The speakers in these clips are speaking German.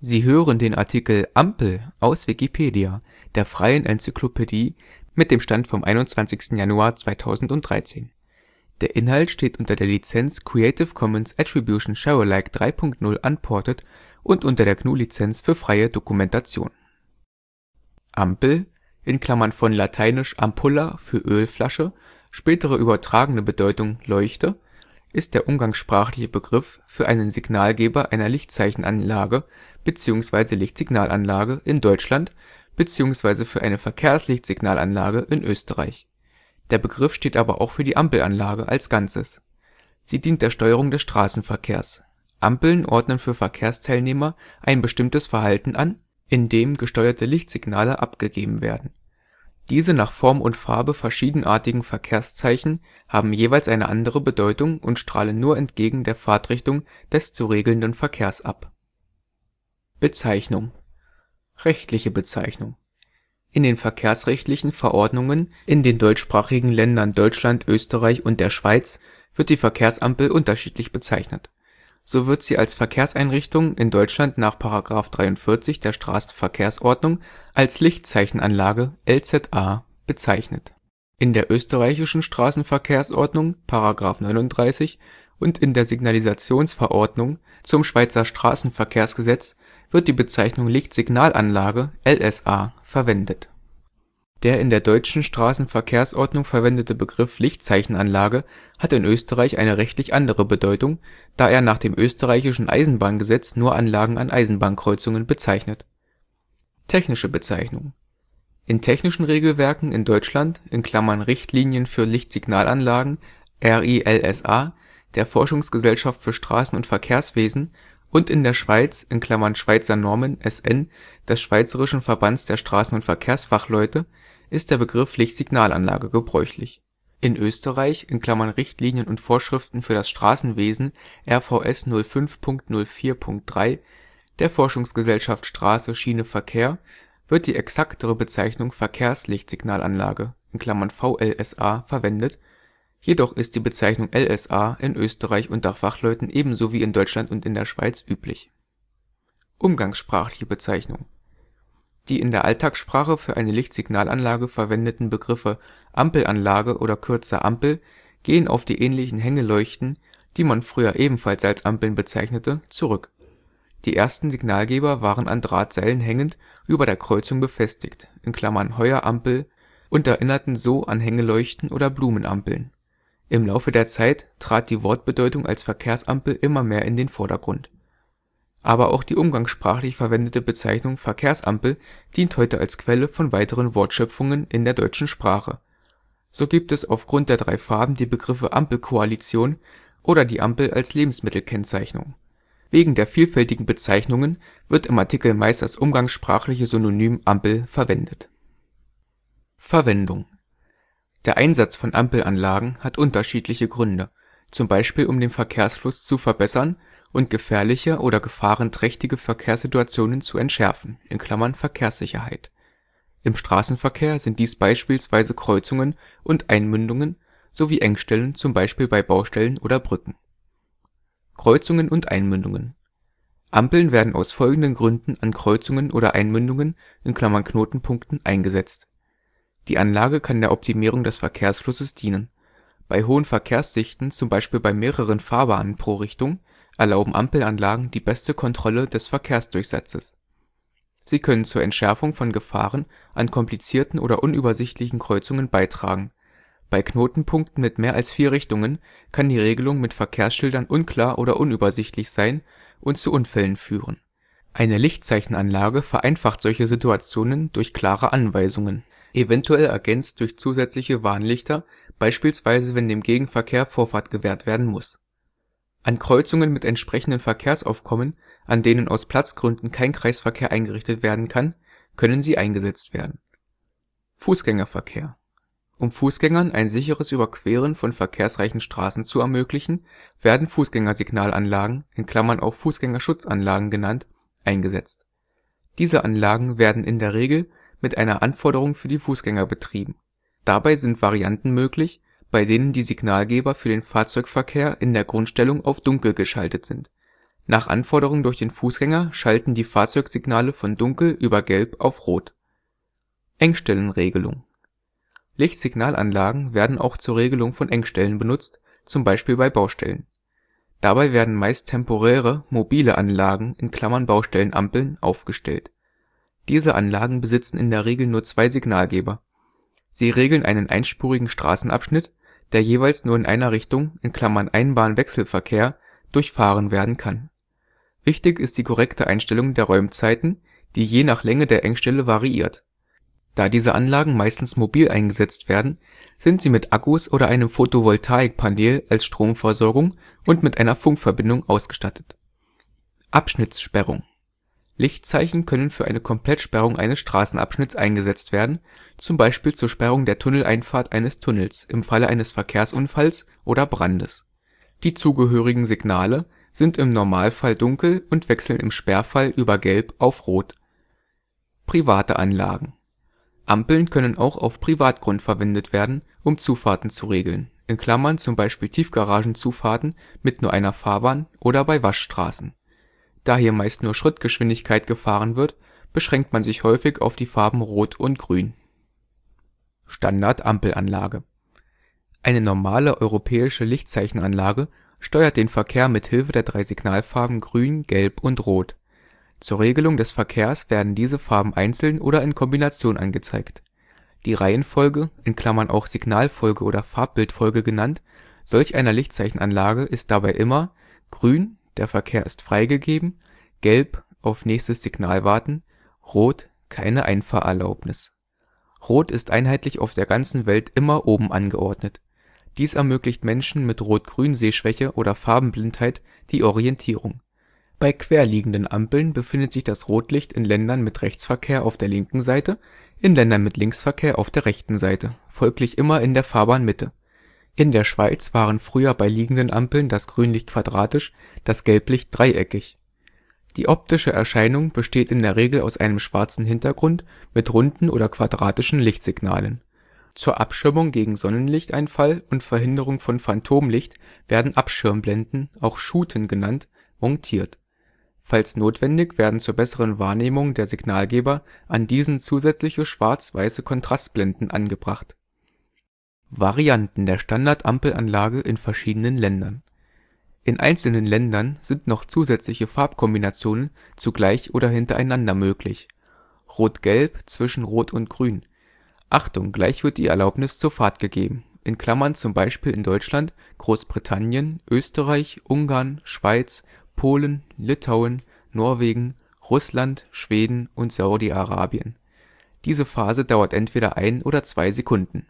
Sie hören den Artikel Ampel, aus Wikipedia, der freien Enzyklopädie. Mit dem Stand vom Der Inhalt steht unter der Lizenz Creative Commons Attribution Share Alike 3 Punkt 0 Unported und unter der GNU Lizenz für freie Dokumentation. Ampel (von lateinisch ampulla für Ölflasche, spätere übertragene Bedeutung Leuchte) ist der umgangssprachliche Begriff für einen Signalgeber einer Lichtzeichenanlage bzw. Lichtsignalanlage in Deutschland bzw. für eine Verkehrslichtsignalanlage in Österreich. Der Begriff steht aber auch für die Ampelanlage als Ganzes. Sie dient der Steuerung des Straßenverkehrs. Ampeln ordnen für Verkehrsteilnehmer ein bestimmtes Verhalten an, indem gesteuerte Lichtsignale abgegeben werden. Diese nach Form und Farbe verschiedenartigen Verkehrszeichen haben jeweils eine andere Bedeutung und strahlen nur entgegen der Fahrtrichtung des zu regelnden Verkehrs ab. Bezeichnung: Rechtliche Bezeichnung: In den verkehrsrechtlichen Verordnungen in den deutschsprachigen Ländern Deutschland, Österreich und der Schweiz wird die Verkehrsampel unterschiedlich bezeichnet. So wird sie als Verkehrseinrichtung in Deutschland nach § 43 der Straßenverkehrsordnung als Lichtzeichenanlage (LZA) bezeichnet. In der österreichischen Straßenverkehrsordnung § 39 und in der Signalisationsverordnung zum Schweizer Straßenverkehrsgesetz wird die Bezeichnung Lichtsignalanlage (LSA) verwendet. Der in der deutschen Straßenverkehrsordnung verwendete Begriff Lichtzeichenanlage hat in Österreich eine rechtlich andere Bedeutung, da er nach dem österreichischen Eisenbahngesetz nur Anlagen an Eisenbahnkreuzungen bezeichnet. Technische Bezeichnung: In technischen Regelwerken in Deutschland (Richtlinien für Lichtsignalanlagen (RiLSA) der Forschungsgesellschaft für Straßen - und Verkehrswesen) und in der Schweiz (Schweizer Normen (SN) des Schweizerischen Verbands der Straßen - und Verkehrsfachleute) ist der Begriff Lichtsignalanlage gebräuchlich. In Österreich (Richtlinien und Vorschriften für das Straßenwesen RVS 05.04.3) der Forschungsgesellschaft Straße Schiene Verkehr wird die exaktere Bezeichnung Verkehrslichtsignalanlage (VLSA) verwendet, jedoch ist die Bezeichnung LSA in Österreich unter Fachleuten ebenso wie in Deutschland und in der Schweiz üblich. Umgangssprachliche Bezeichnung: Die in der Alltagssprache für eine Lichtsignalanlage verwendeten Begriffe Ampelanlage oder kürzer Ampel gehen auf die ähnlichen Hängeleuchten, die man früher ebenfalls als Ampeln bezeichnete, zurück. Die ersten Signalgeber waren an Drahtseilen hängend über der Kreuzung befestigt (Heuerampel) und erinnerten so an Hängeleuchten oder Blumenampeln. Im Laufe der Zeit trat die Wortbedeutung als Verkehrsampel immer mehr in den Vordergrund. Aber auch die umgangssprachlich verwendete Bezeichnung Verkehrsampel dient heute als Quelle von weiteren Wortschöpfungen in der deutschen Sprache. So gibt es aufgrund der drei Farben die Begriffe Ampelkoalition oder die Ampel als Lebensmittelkennzeichnung. Wegen der vielfältigen Bezeichnungen wird im Artikel meist das umgangssprachliche Synonym Ampel verwendet. Verwendung: Der Einsatz von Ampelanlagen hat unterschiedliche Gründe, zum Beispiel um den Verkehrsfluss zu verbessern und gefährliche oder gefahrenträchtige Verkehrssituationen zu entschärfen (Verkehrssicherheit). Im Straßenverkehr sind dies beispielsweise Kreuzungen und Einmündungen sowie Engstellen, zum Beispiel bei Baustellen oder Brücken. Kreuzungen und Einmündungen: Ampeln werden aus folgenden Gründen an Kreuzungen oder Einmündungen (Knotenpunkten) eingesetzt. Die Anlage kann der Optimierung des Verkehrsflusses dienen. Bei hohen Verkehrsdichten, zum Beispiel bei mehreren Fahrbahnen pro Richtung, erlauben Ampelanlagen die beste Kontrolle des Verkehrsdurchsatzes. Sie können zur Entschärfung von Gefahren an komplizierten oder unübersichtlichen Kreuzungen beitragen. Bei Knotenpunkten mit mehr als 4 Richtungen kann die Regelung mit Verkehrsschildern unklar oder unübersichtlich sein und zu Unfällen führen. Eine Lichtzeichenanlage vereinfacht solche Situationen durch klare Anweisungen, eventuell ergänzt durch zusätzliche Warnlichter, beispielsweise wenn dem Gegenverkehr Vorfahrt gewährt werden muss. An Kreuzungen mit entsprechendem Verkehrsaufkommen, an denen aus Platzgründen kein Kreisverkehr eingerichtet werden kann, können sie eingesetzt werden. Fußgängerverkehr: Um Fußgängern ein sicheres Überqueren von verkehrsreichen Straßen zu ermöglichen, werden Fußgängersignalanlagen (auch Fußgängerschutzanlagen genannt) eingesetzt. Diese Anlagen werden in der Regel mit einer Anforderung für die Fußgänger betrieben. Dabei sind Varianten möglich, bei denen die Signalgeber für den Fahrzeugverkehr in der Grundstellung auf Dunkel geschaltet sind. Nach Anforderung durch den Fußgänger schalten die Fahrzeugsignale von Dunkel über Gelb auf Rot. Engstellenregelung. Lichtsignalanlagen werden auch zur Regelung von Engstellen benutzt, zum Beispiel bei Baustellen. Dabei werden meist temporäre mobile Anlagen (Baustellenampeln) aufgestellt. Diese Anlagen besitzen in der Regel nur zwei Signalgeber. Sie regeln einen einspurigen Straßenabschnitt, der jeweils nur in einer Richtung (Einbahnwechselverkehr) durchfahren werden kann. Wichtig ist die korrekte Einstellung der Räumzeiten, die je nach Länge der Engstelle variiert. Da diese Anlagen meistens mobil eingesetzt werden, sind sie mit Akkus oder einem Photovoltaikpanel als Stromversorgung und mit einer Funkverbindung ausgestattet. Abschnittssperrung. Lichtzeichen können für eine Komplettsperrung eines Straßenabschnitts eingesetzt werden, zum Beispiel zur Sperrung der Tunneleinfahrt eines Tunnels im Falle eines Verkehrsunfalls oder Brandes. Die zugehörigen Signale sind im Normalfall dunkel und wechseln im Sperrfall über Gelb auf Rot. Private Anlagen. Ampeln können auch auf Privatgrund verwendet werden, um Zufahrten zu regeln (zum Beispiel Tiefgaragenzufahrten mit nur einer Fahrbahn oder bei Waschstraßen). Da hier meist nur Schrittgeschwindigkeit gefahren wird, beschränkt man sich häufig auf die Farben Rot und Grün. Standardampelanlage. Eine normale europäische Lichtzeichenanlage steuert den Verkehr mit Hilfe der drei Signalfarben Grün, Gelb und Rot. Zur Regelung des Verkehrs werden diese Farben einzeln oder in Kombination angezeigt. Die Reihenfolge (auch Signalfolge oder Farbbildfolge genannt) solch einer Lichtzeichenanlage ist dabei immer: Grün: Der Verkehr ist freigegeben, Gelb: Auf nächstes Signal warten, Rot: Keine Einfahrerlaubnis. Rot ist einheitlich auf der ganzen Welt immer oben angeordnet. Dies ermöglicht Menschen mit Rot-Grün-Sehschwäche oder Farbenblindheit die Orientierung. Bei querliegenden Ampeln befindet sich das Rotlicht in Ländern mit Rechtsverkehr auf der linken Seite, in Ländern mit Linksverkehr auf der rechten Seite, folglich immer in der Fahrbahnmitte. In der Schweiz waren früher bei liegenden Ampeln das Grünlicht quadratisch, das Gelblicht dreieckig. Die optische Erscheinung besteht in der Regel aus einem schwarzen Hintergrund mit runden oder quadratischen Lichtsignalen. Zur Abschirmung gegen Sonnenlichteinfall und Verhinderung von Phantomlicht werden Abschirmblenden, auch Schuten genannt, montiert. Falls notwendig werden zur besseren Wahrnehmung der Signalgeber an diesen zusätzliche schwarz-weiße Kontrastblenden angebracht. Varianten der Standardampelanlage in verschiedenen Ländern. In einzelnen Ländern sind noch zusätzliche Farbkombinationen zugleich oder hintereinander möglich. Rot-Gelb zwischen Rot und Grün. Achtung, gleich wird die Erlaubnis zur Fahrt gegeben (zum Beispiel in Deutschland, Großbritannien, Österreich, Ungarn, Schweiz, Polen, Litauen, Norwegen, Russland, Schweden und Saudi-Arabien). Diese Phase dauert entweder 1 oder 2 Sekunden.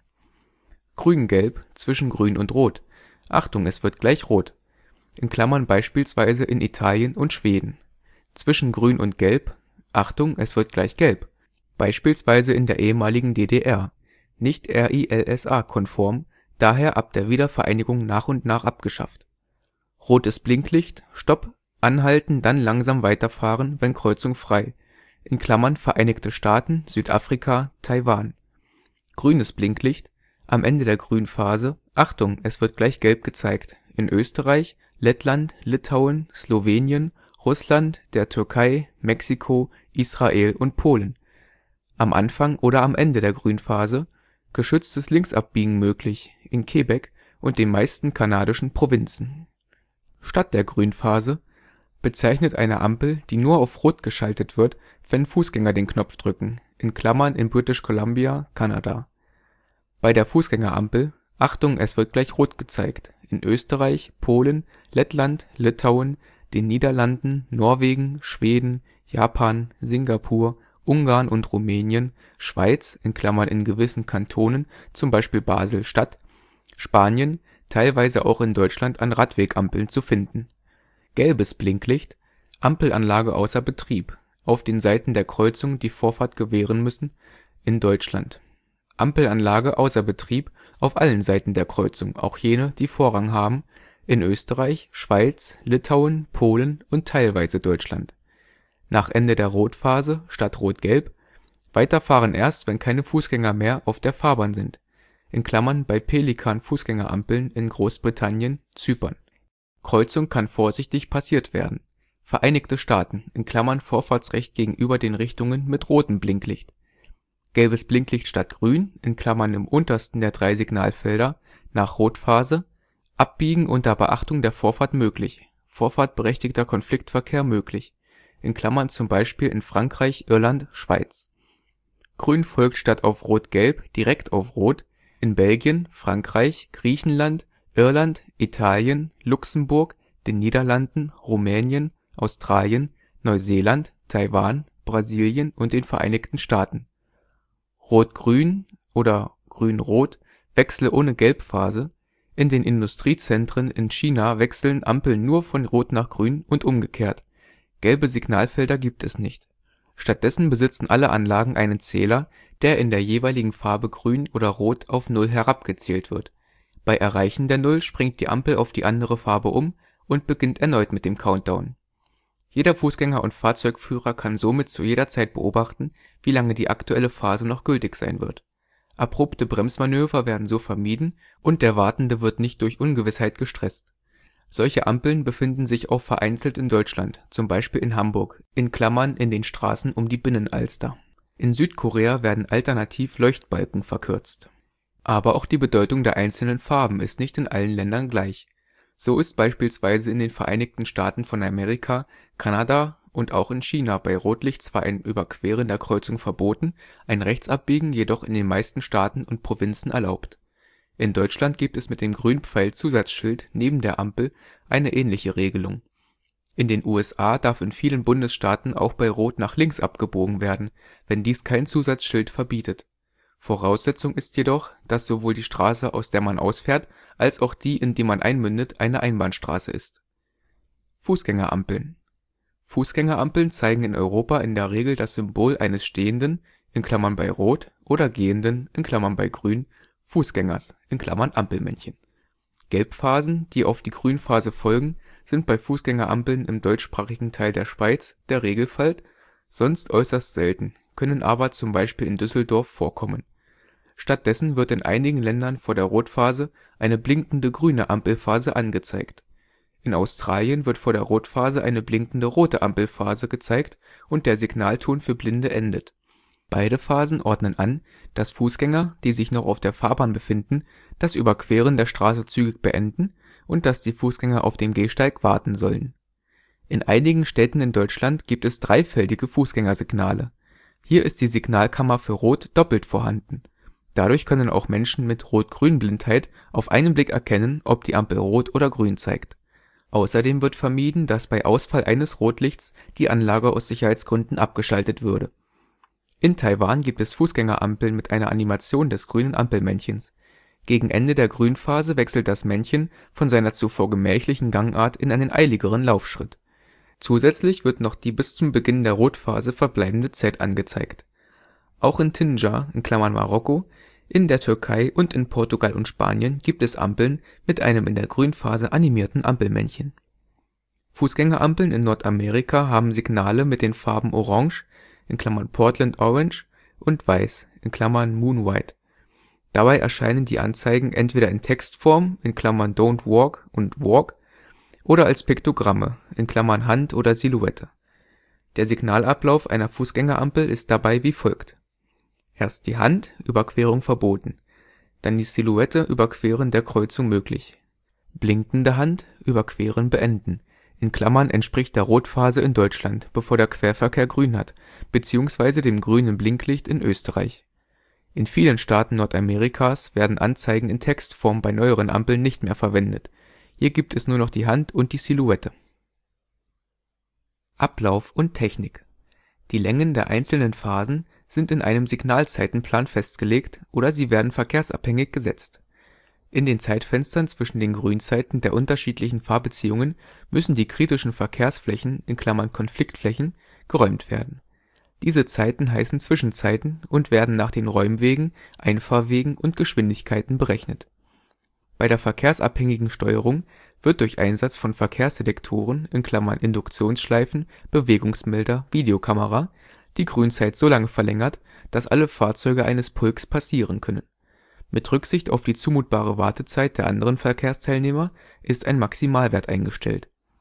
Grün-Gelb zwischen Grün und Rot. Achtung, es wird gleich Rot (beispielsweise in Italien und Schweden). Zwischen Grün und Gelb. Achtung, es wird gleich Gelb (beispielsweise in der ehemaligen DDR), nicht RiLSA-konform, daher ab der Wiedervereinigung nach und nach abgeschafft. Rotes Blinklicht: Stopp, anhalten, dann langsam weiterfahren, wenn Kreuzung frei (Vereinigte Staaten, Südafrika, Taiwan). Grünes Blinklicht: Am Ende der Grünphase: Achtung, es wird gleich Gelb gezeigt in Österreich, Lettland, Litauen, Slowenien, Russland, der Türkei, Mexiko, Israel und Polen. Am Anfang oder am Ende der Grünphase: Geschütztes Linksabbiegen möglich in Quebec und den meisten kanadischen Provinzen. Statt der Grünphase: Bezeichnet eine Ampel, die nur auf Rot geschaltet wird, wenn Fußgänger den Knopf drücken in British Columbia, Kanada. Bei der Fußgängerampel: Achtung, es wird gleich Rot gezeigt in Österreich, Polen, Lettland, Litauen, den Niederlanden, Norwegen, Schweden, Japan, Singapur, Ungarn und Rumänien, Schweiz (in gewissen Kantonen, zum Beispiel Basel-Stadt), Spanien, teilweise auch in Deutschland an Radwegampeln zu finden. Gelbes Blinklicht: Ampelanlage außer Betrieb, auf den Seiten der Kreuzung, die Vorfahrt gewähren müssen, in Deutschland. Ampelanlage außer Betrieb auf allen Seiten der Kreuzung, auch jene, die Vorrang haben, in Österreich, Schweiz, Litauen, Polen und teilweise Deutschland. Nach Ende der Rotphase statt Rot-Gelb: Weiterfahren erst, wenn keine Fußgänger mehr auf der Fahrbahn sind (bei Pelican-Fußgängerampeln in Großbritannien, Zypern). Kreuzung kann vorsichtig passiert werden Vereinigte Staaten (Vorfahrtsrecht gegenüber den Richtungen mit rotem Blinklicht). Gelbes Blinklicht statt Grün (im untersten der 3 Signalfelder) nach Rotphase. Abbiegen unter Beachtung der Vorfahrt möglich. Vorfahrtberechtigter Konfliktverkehr möglich (z. B. in Frankreich, Irland, Schweiz). Grün folgt statt auf Rot-Gelb direkt auf Rot in Belgien, Frankreich, Griechenland, Irland, Italien, Luxemburg, den Niederlanden, Rumänien, Australien, Neuseeland, Taiwan, Brasilien und den Vereinigten Staaten. Rot-Grün oder Grün-Rot Wechsel ohne Gelbphase. In den Industriezentren in China wechseln Ampeln nur von Rot nach Grün und umgekehrt. Gelbe Signalfelder gibt es nicht. Stattdessen besitzen alle Anlagen einen Zähler, der in der jeweiligen Farbe Grün oder Rot auf 0 herabgezählt wird. Bei Erreichen der 0 springt die Ampel auf die andere Farbe um und beginnt erneut mit dem Countdown. Jeder Fußgänger und Fahrzeugführer kann somit zu jeder Zeit beobachten, wie lange die aktuelle Phase noch gültig sein wird. Abrupte Bremsmanöver werden so vermieden und der Wartende wird nicht durch Ungewissheit gestresst. Solche Ampeln befinden sich auch vereinzelt in Deutschland, zum Beispiel in Hamburg (in den Straßen um die Binnenalster). In Südkorea werden alternativ Leuchtbalken verkürzt. Aber auch die Bedeutung der einzelnen Farben ist nicht in allen Ländern gleich. So ist beispielsweise in den Vereinigten Staaten von Amerika, Kanada und auch in China bei Rotlicht zwar ein Überqueren der Kreuzung verboten, ein Rechtsabbiegen jedoch in den meisten Staaten und Provinzen erlaubt. In Deutschland gibt es mit dem Grünpfeil-Zusatzschild neben der Ampel eine ähnliche Regelung. In den USA darf in vielen Bundesstaaten auch bei Rot nach links abgebogen werden, wenn dies kein Zusatzschild verbietet. Voraussetzung ist jedoch, dass sowohl die Straße, aus der man ausfährt, als auch die, in die man einmündet, eine Einbahnstraße ist. Fußgängerampeln. Fußgängerampeln zeigen in Europa in der Regel das Symbol eines stehenden (bei Rot) oder gehenden (bei Grün) Fußgängers (Ampelmännchen). Gelbphasen, die auf die Grünphase folgen, sind bei Fußgängerampeln im deutschsprachigen Teil der Schweiz der Regelfall, sonst äußerst selten, können aber z. B. in Düsseldorf vorkommen. Stattdessen wird in einigen Ländern vor der Rotphase eine blinkende grüne Ampelphase angezeigt. In Australien wird vor der Rotphase eine blinkende rote Ampelphase gezeigt und der Signalton für Blinde endet. Beide Phasen ordnen an, dass Fußgänger, die sich noch auf der Fahrbahn befinden, das Überqueren der Straße zügig beenden und dass die Fußgänger auf dem Gehsteig warten sollen. In einigen Städten in Deutschland gibt es dreifeldige Fußgängersignale. Hier ist die Signalkammer für Rot doppelt vorhanden. Dadurch können auch Menschen mit Rot-Grün-Blindheit auf einen Blick erkennen, ob die Ampel Rot oder Grün zeigt. Außerdem wird vermieden, dass bei Ausfall eines Rotlichts die Anlage aus Sicherheitsgründen abgeschaltet würde. In Taiwan gibt es Fußgängerampeln mit einer Animation des grünen Ampelmännchens. Gegen Ende der Grünphase wechselt das Männchen von seiner zuvor gemächlichen Gangart in einen eiligeren Laufschritt. Zusätzlich wird noch die bis zum Beginn der Rotphase verbleibende Zeit angezeigt. Auch in Tanger (Marokko), in der Türkei und in Portugal und Spanien gibt es Ampeln mit einem in der Grünphase animierten Ampelmännchen. Fußgängerampeln in Nordamerika haben Signale mit den Farben Orange (Portland Orange) und Weiß (Moon White). Dabei erscheinen die Anzeigen entweder in Textform (Don't Walk und Walk) oder als Piktogramme (Hand oder Silhouette). Der Signalablauf einer Fußgängerampel ist dabei wie folgt: Erst die Hand, Überquerung verboten. Dann die Silhouette, Überqueren der Kreuzung möglich. Blinkende Hand, Überqueren beenden (entspricht der Rotphase in Deutschland, bevor der Querverkehr grün hat, bzw. dem grünen Blinklicht in Österreich). In vielen Staaten Nordamerikas werden Anzeigen in Textform bei neueren Ampeln nicht mehr verwendet. Hier gibt es nur noch die Hand und die Silhouette. Ablauf und Technik. Die Längen der einzelnen Phasen sind in einem Signalzeitenplan festgelegt oder sie werden verkehrsabhängig gesetzt. In den Zeitfenstern zwischen den Grünzeiten der unterschiedlichen Fahrbeziehungen müssen die kritischen Verkehrsflächen (Konfliktflächen) geräumt werden. Diese Zeiten heißen Zwischenzeiten und werden nach den Räumwegen, Einfahrwegen und Geschwindigkeiten berechnet. Bei der verkehrsabhängigen Steuerung wird durch Einsatz von Verkehrsdetektoren (Induktionsschleifen, Bewegungsmelder, Videokamera) die Grünzeit so lange verlängert, dass alle Fahrzeuge eines Pulks passieren können. Mit Rücksicht auf die zumutbare Wartezeit der anderen Verkehrsteilnehmer ist ein Maximalwert eingestellt.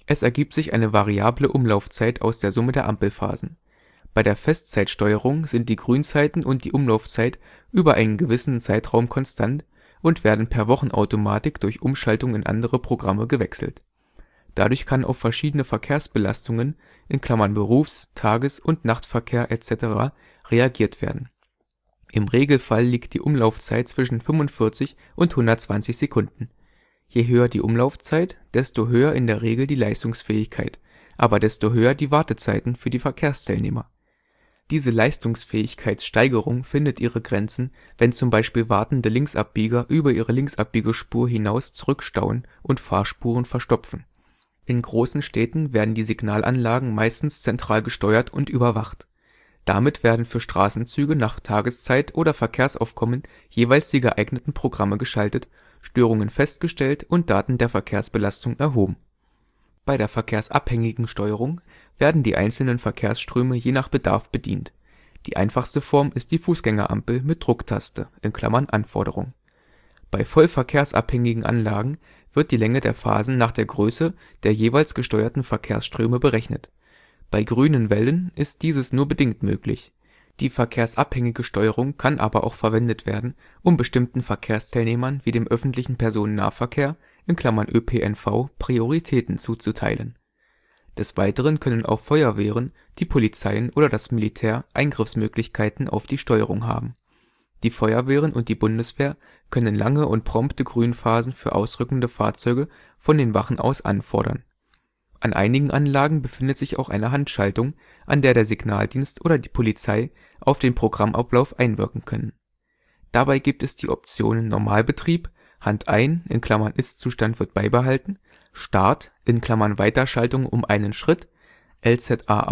Es ergibt sich eine variable Umlaufzeit aus der Summe der Ampelphasen. Bei der Festzeitsteuerung sind die Grünzeiten und die Umlaufzeit über einen gewissen Zeitraum konstant und werden per Wochenautomatik durch Umschaltung in andere Programme gewechselt. Dadurch kann auf verschiedene Verkehrsbelastungen (Berufs -, Tages - und Nachtverkehr etc.) reagiert werden. Im Regelfall liegt die Umlaufzeit zwischen 45 und 120 Sekunden. Je höher die Umlaufzeit, desto höher in der Regel die Leistungsfähigkeit, aber desto höher die Wartezeiten für die Verkehrsteilnehmer. Diese Leistungsfähigkeitssteigerung findet ihre Grenzen, wenn zum Beispiel wartende Linksabbieger über ihre Linksabbiegespur hinaus zurückstauen und Fahrspuren verstopfen. In großen Städten werden die Signalanlagen meistens zentral gesteuert und überwacht. Damit werden für Straßenzüge nach Tageszeit oder Verkehrsaufkommen jeweils die geeigneten Programme geschaltet, Störungen festgestellt und Daten der Verkehrsbelastung erhoben. Bei der verkehrsabhängigen Steuerung werden die einzelnen Verkehrsströme je nach Bedarf bedient. Die einfachste Form ist die Fußgängerampel mit Drucktaste (Anforderung). Bei voll verkehrsabhängigen Anlagen wird die Länge der Phasen nach der Größe der jeweils gesteuerten Verkehrsströme berechnet. Bei grünen Wellen ist dieses nur bedingt möglich. Die verkehrsabhängige Steuerung kann aber auch verwendet werden, um bestimmten Verkehrsteilnehmern wie dem öffentlichen Personennahverkehr (ÖPNV) Prioritäten zuzuteilen. Des Weiteren können auch Feuerwehren, die Polizeien oder das Militär Eingriffsmöglichkeiten auf die Steuerung haben. Die Feuerwehren und die Bundeswehr können lange und prompte Grünphasen für ausrückende Fahrzeuge von den Wachen aus anfordern. An einigen Anlagen befindet sich auch eine Handschaltung, an der Signaldienst oder die Polizei auf den Programmablauf einwirken können. Dabei gibt es die Optionen Normalbetrieb, Hand ein (Ist-Zustand wird beibehalten), Start (Weiterschaltung um einen Schritt), LZA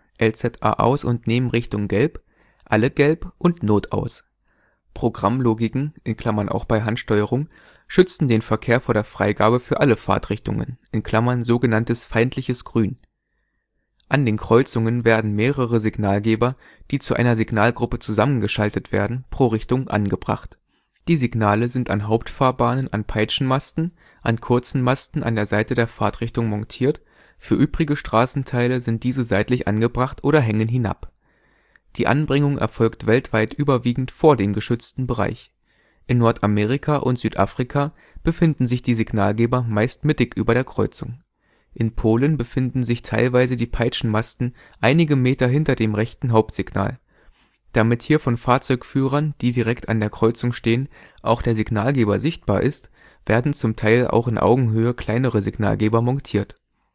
aus und Nebenrichtung gelb, alle gelb und Notaus. Programmlogiken (auch bei Handsteuerung) schützen den Verkehr vor der Freigabe für alle Fahrtrichtungen (sogenanntes feindliches Grün). An den Kreuzungen werden mehrere Signalgeber, die zu einer Signalgruppe zusammengeschaltet werden, pro Richtung angebracht. Die Signale sind an Hauptfahrbahnen an Peitschenmasten, an kurzen Masten an der Seite der Fahrtrichtung montiert, für übrige Straßenteile sind diese seitlich angebracht oder hängen hinab. Die Anbringung erfolgt weltweit überwiegend vor dem geschützten Bereich. In Nordamerika und Südafrika befinden sich die Signalgeber meist mittig über der Kreuzung. In Polen befinden sich teilweise die Peitschenmasten einige Meter hinter dem rechten Hauptsignal. Damit hier von Fahrzeugführern, die direkt an der Kreuzung stehen, auch der Signalgeber sichtbar ist, werden zum Teil auch in Augenhöhe kleinere Signalgeber montiert.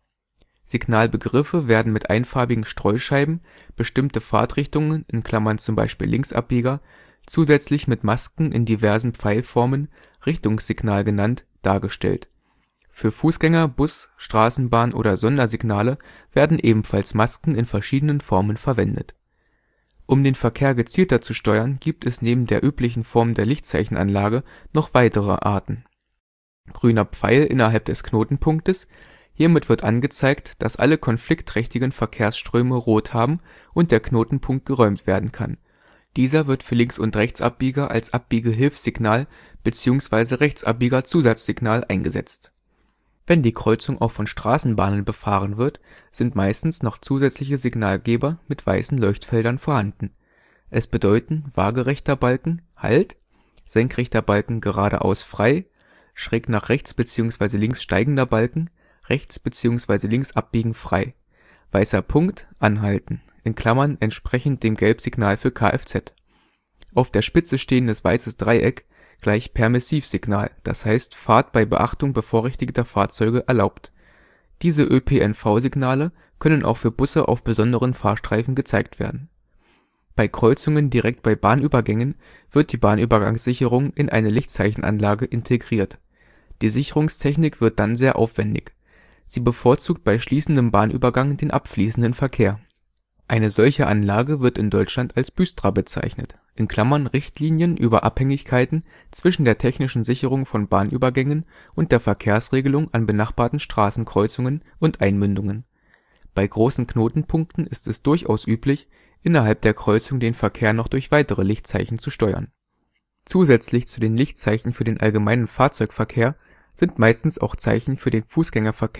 Signalbegriffe werden mit einfarbigen Streuscheiben, bestimmte Fahrtrichtungen (zum Beispiel Linksabbieger), zusätzlich mit Masken in diversen Pfeilformen, Richtungssignal genannt, dargestellt. Für Fußgänger -, Bus -, Straßenbahn - oder Sondersignale werden ebenfalls Masken in verschiedenen Formen verwendet. Um den Verkehr gezielter zu steuern, gibt es neben der üblichen Form der Lichtzeichenanlage noch weitere Arten. Grüner Pfeil innerhalb des Knotenpunktes: Hiermit wird angezeigt, dass alle konfliktträchtigen Verkehrsströme Rot haben und der Knotenpunkt geräumt werden kann. Dieser wird für Links - und Rechtsabbieger als Abbiegehilfssignal bzw. Rechtsabbieger-Zusatzsignal eingesetzt. Wenn die Kreuzung auch von Straßenbahnen befahren wird, sind meistens noch zusätzliche Signalgeber mit weißen Leuchtfeldern vorhanden. Es bedeuten waagerechter Balken Halt, senkrechter Balken geradeaus frei, schräg nach rechts bzw. links steigender Balken rechts bzw. links abbiegen frei, weißer Punkt Anhalten (entsprechend dem Gelbsignal für Kfz). Auf der Spitze stehendes weißes Dreieck gleich Permissivsignal, das heißt Fahrt bei Beachtung bevorrechtigter Fahrzeuge erlaubt. Diese ÖPNV-Signale können auch für Busse auf besonderen Fahrstreifen gezeigt werden. Bei Kreuzungen direkt bei Bahnübergängen wird die Bahnübergangssicherung in eine Lichtzeichenanlage integriert. Die Sicherungstechnik wird dann sehr aufwendig. Sie bevorzugt bei schließendem Bahnübergang den abfließenden Verkehr. Eine solche Anlage wird in Deutschland als BÜSTRA bezeichnet (Richtlinien über Abhängigkeiten zwischen der technischen Sicherung von Bahnübergängen und der Verkehrsregelung an benachbarten Straßenkreuzungen und Einmündungen). Bei großen Knotenpunkten ist es durchaus üblich, innerhalb der Kreuzung den Verkehr noch durch weitere Lichtzeichen zu steuern. Zusätzlich zu den Lichtzeichen für den allgemeinen Fahrzeugverkehr sind meistens auch Zeichen für den Fußgängerverkehr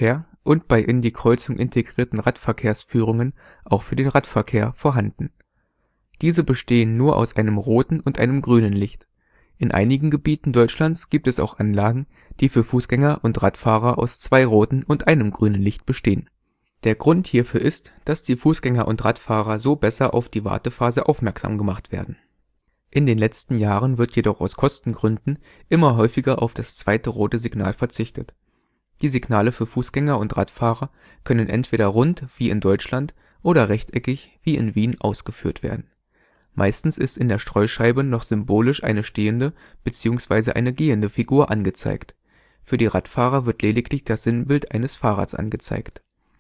und bei in die Kreuzung integrierten Radverkehrsführungen auch für den Radverkehr vorhanden. Diese bestehen nur aus einem roten und einem grünen Licht. In einigen Gebieten Deutschlands gibt es auch Anlagen, die für Fußgänger und Radfahrer aus 2 roten und einem grünen Licht bestehen. Der Grund hierfür ist, dass die Fußgänger und Radfahrer so besser auf die Wartephase aufmerksam gemacht werden. In den letzten Jahren wird jedoch aus Kostengründen immer häufiger auf das zweite rote Signal verzichtet. Die Signale für Fußgänger und Radfahrer können entweder rund wie in Deutschland oder rechteckig wie in Wien ausgeführt werden. Meistens ist in der Streuscheibe noch symbolisch eine stehende bzw. eine gehende Figur angezeigt. Für die Radfahrer wird lediglich das Sinnbild eines Fahrrads angezeigt.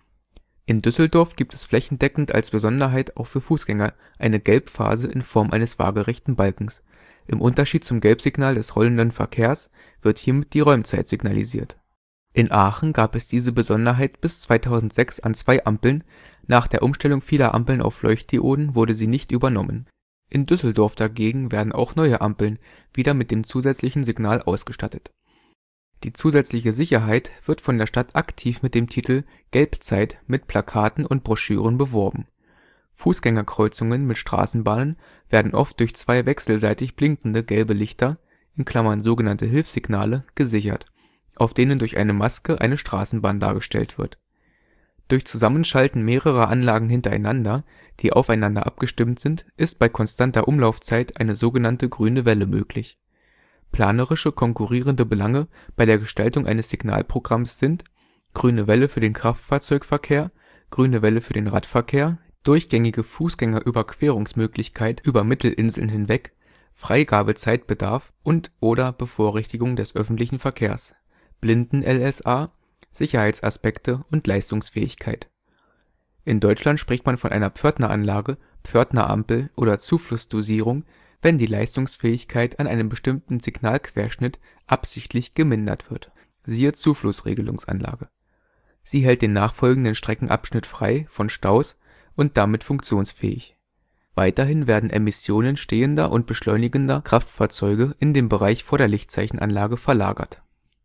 In Düsseldorf gibt es flächendeckend als Besonderheit auch für Fußgänger eine Gelbphase in Form eines waagerechten Balkens. Im Unterschied zum Gelbsignal des rollenden Verkehrs wird hiermit die Räumzeit signalisiert. In Aachen gab es diese Besonderheit bis 2006 an 2 Ampeln, nach der Umstellung vieler Ampeln auf Leuchtdioden wurde sie nicht übernommen. In Düsseldorf dagegen werden auch neue Ampeln wieder mit dem zusätzlichen Signal ausgestattet. Die zusätzliche Sicherheit wird von der Stadt aktiv mit dem Titel „ Gelbzeit “mit Plakaten und Broschüren beworben. Fußgängerkreuzungen mit Straßenbahnen werden oft durch 2 wechselseitig blinkende gelbe Lichter (sogenannte Hilfssignale) gesichert, auf denen durch eine Maske eine Straßenbahn dargestellt wird. Durch Zusammenschalten mehrerer Anlagen hintereinander, die aufeinander abgestimmt sind, ist bei konstanter Umlaufzeit eine sogenannte grüne Welle möglich. Planerische konkurrierende Belange bei der Gestaltung eines Signalprogramms sind: grüne Welle für den Kraftfahrzeugverkehr, grüne Welle für den Radverkehr, durchgängige Fußgängerüberquerungsmöglichkeit über Mittelinseln hinweg, Freigabezeitbedarf und/oder Bevorrechtigung des öffentlichen Verkehrs, Blinden-LSA, Sicherheitsaspekte und Leistungsfähigkeit. In Deutschland spricht man von einer Pförtneranlage, Pförtnerampel oder Zuflussdosierung, wenn die Leistungsfähigkeit an einem bestimmten Signalquerschnitt absichtlich gemindert wird. Siehe Zuflussregelungsanlage. Sie hält den nachfolgenden Streckenabschnitt frei von Staus und damit funktionsfähig. Weiterhin werden Emissionen stehender und beschleunigender Kraftfahrzeuge in den Bereich vor der Lichtzeichenanlage verlagert.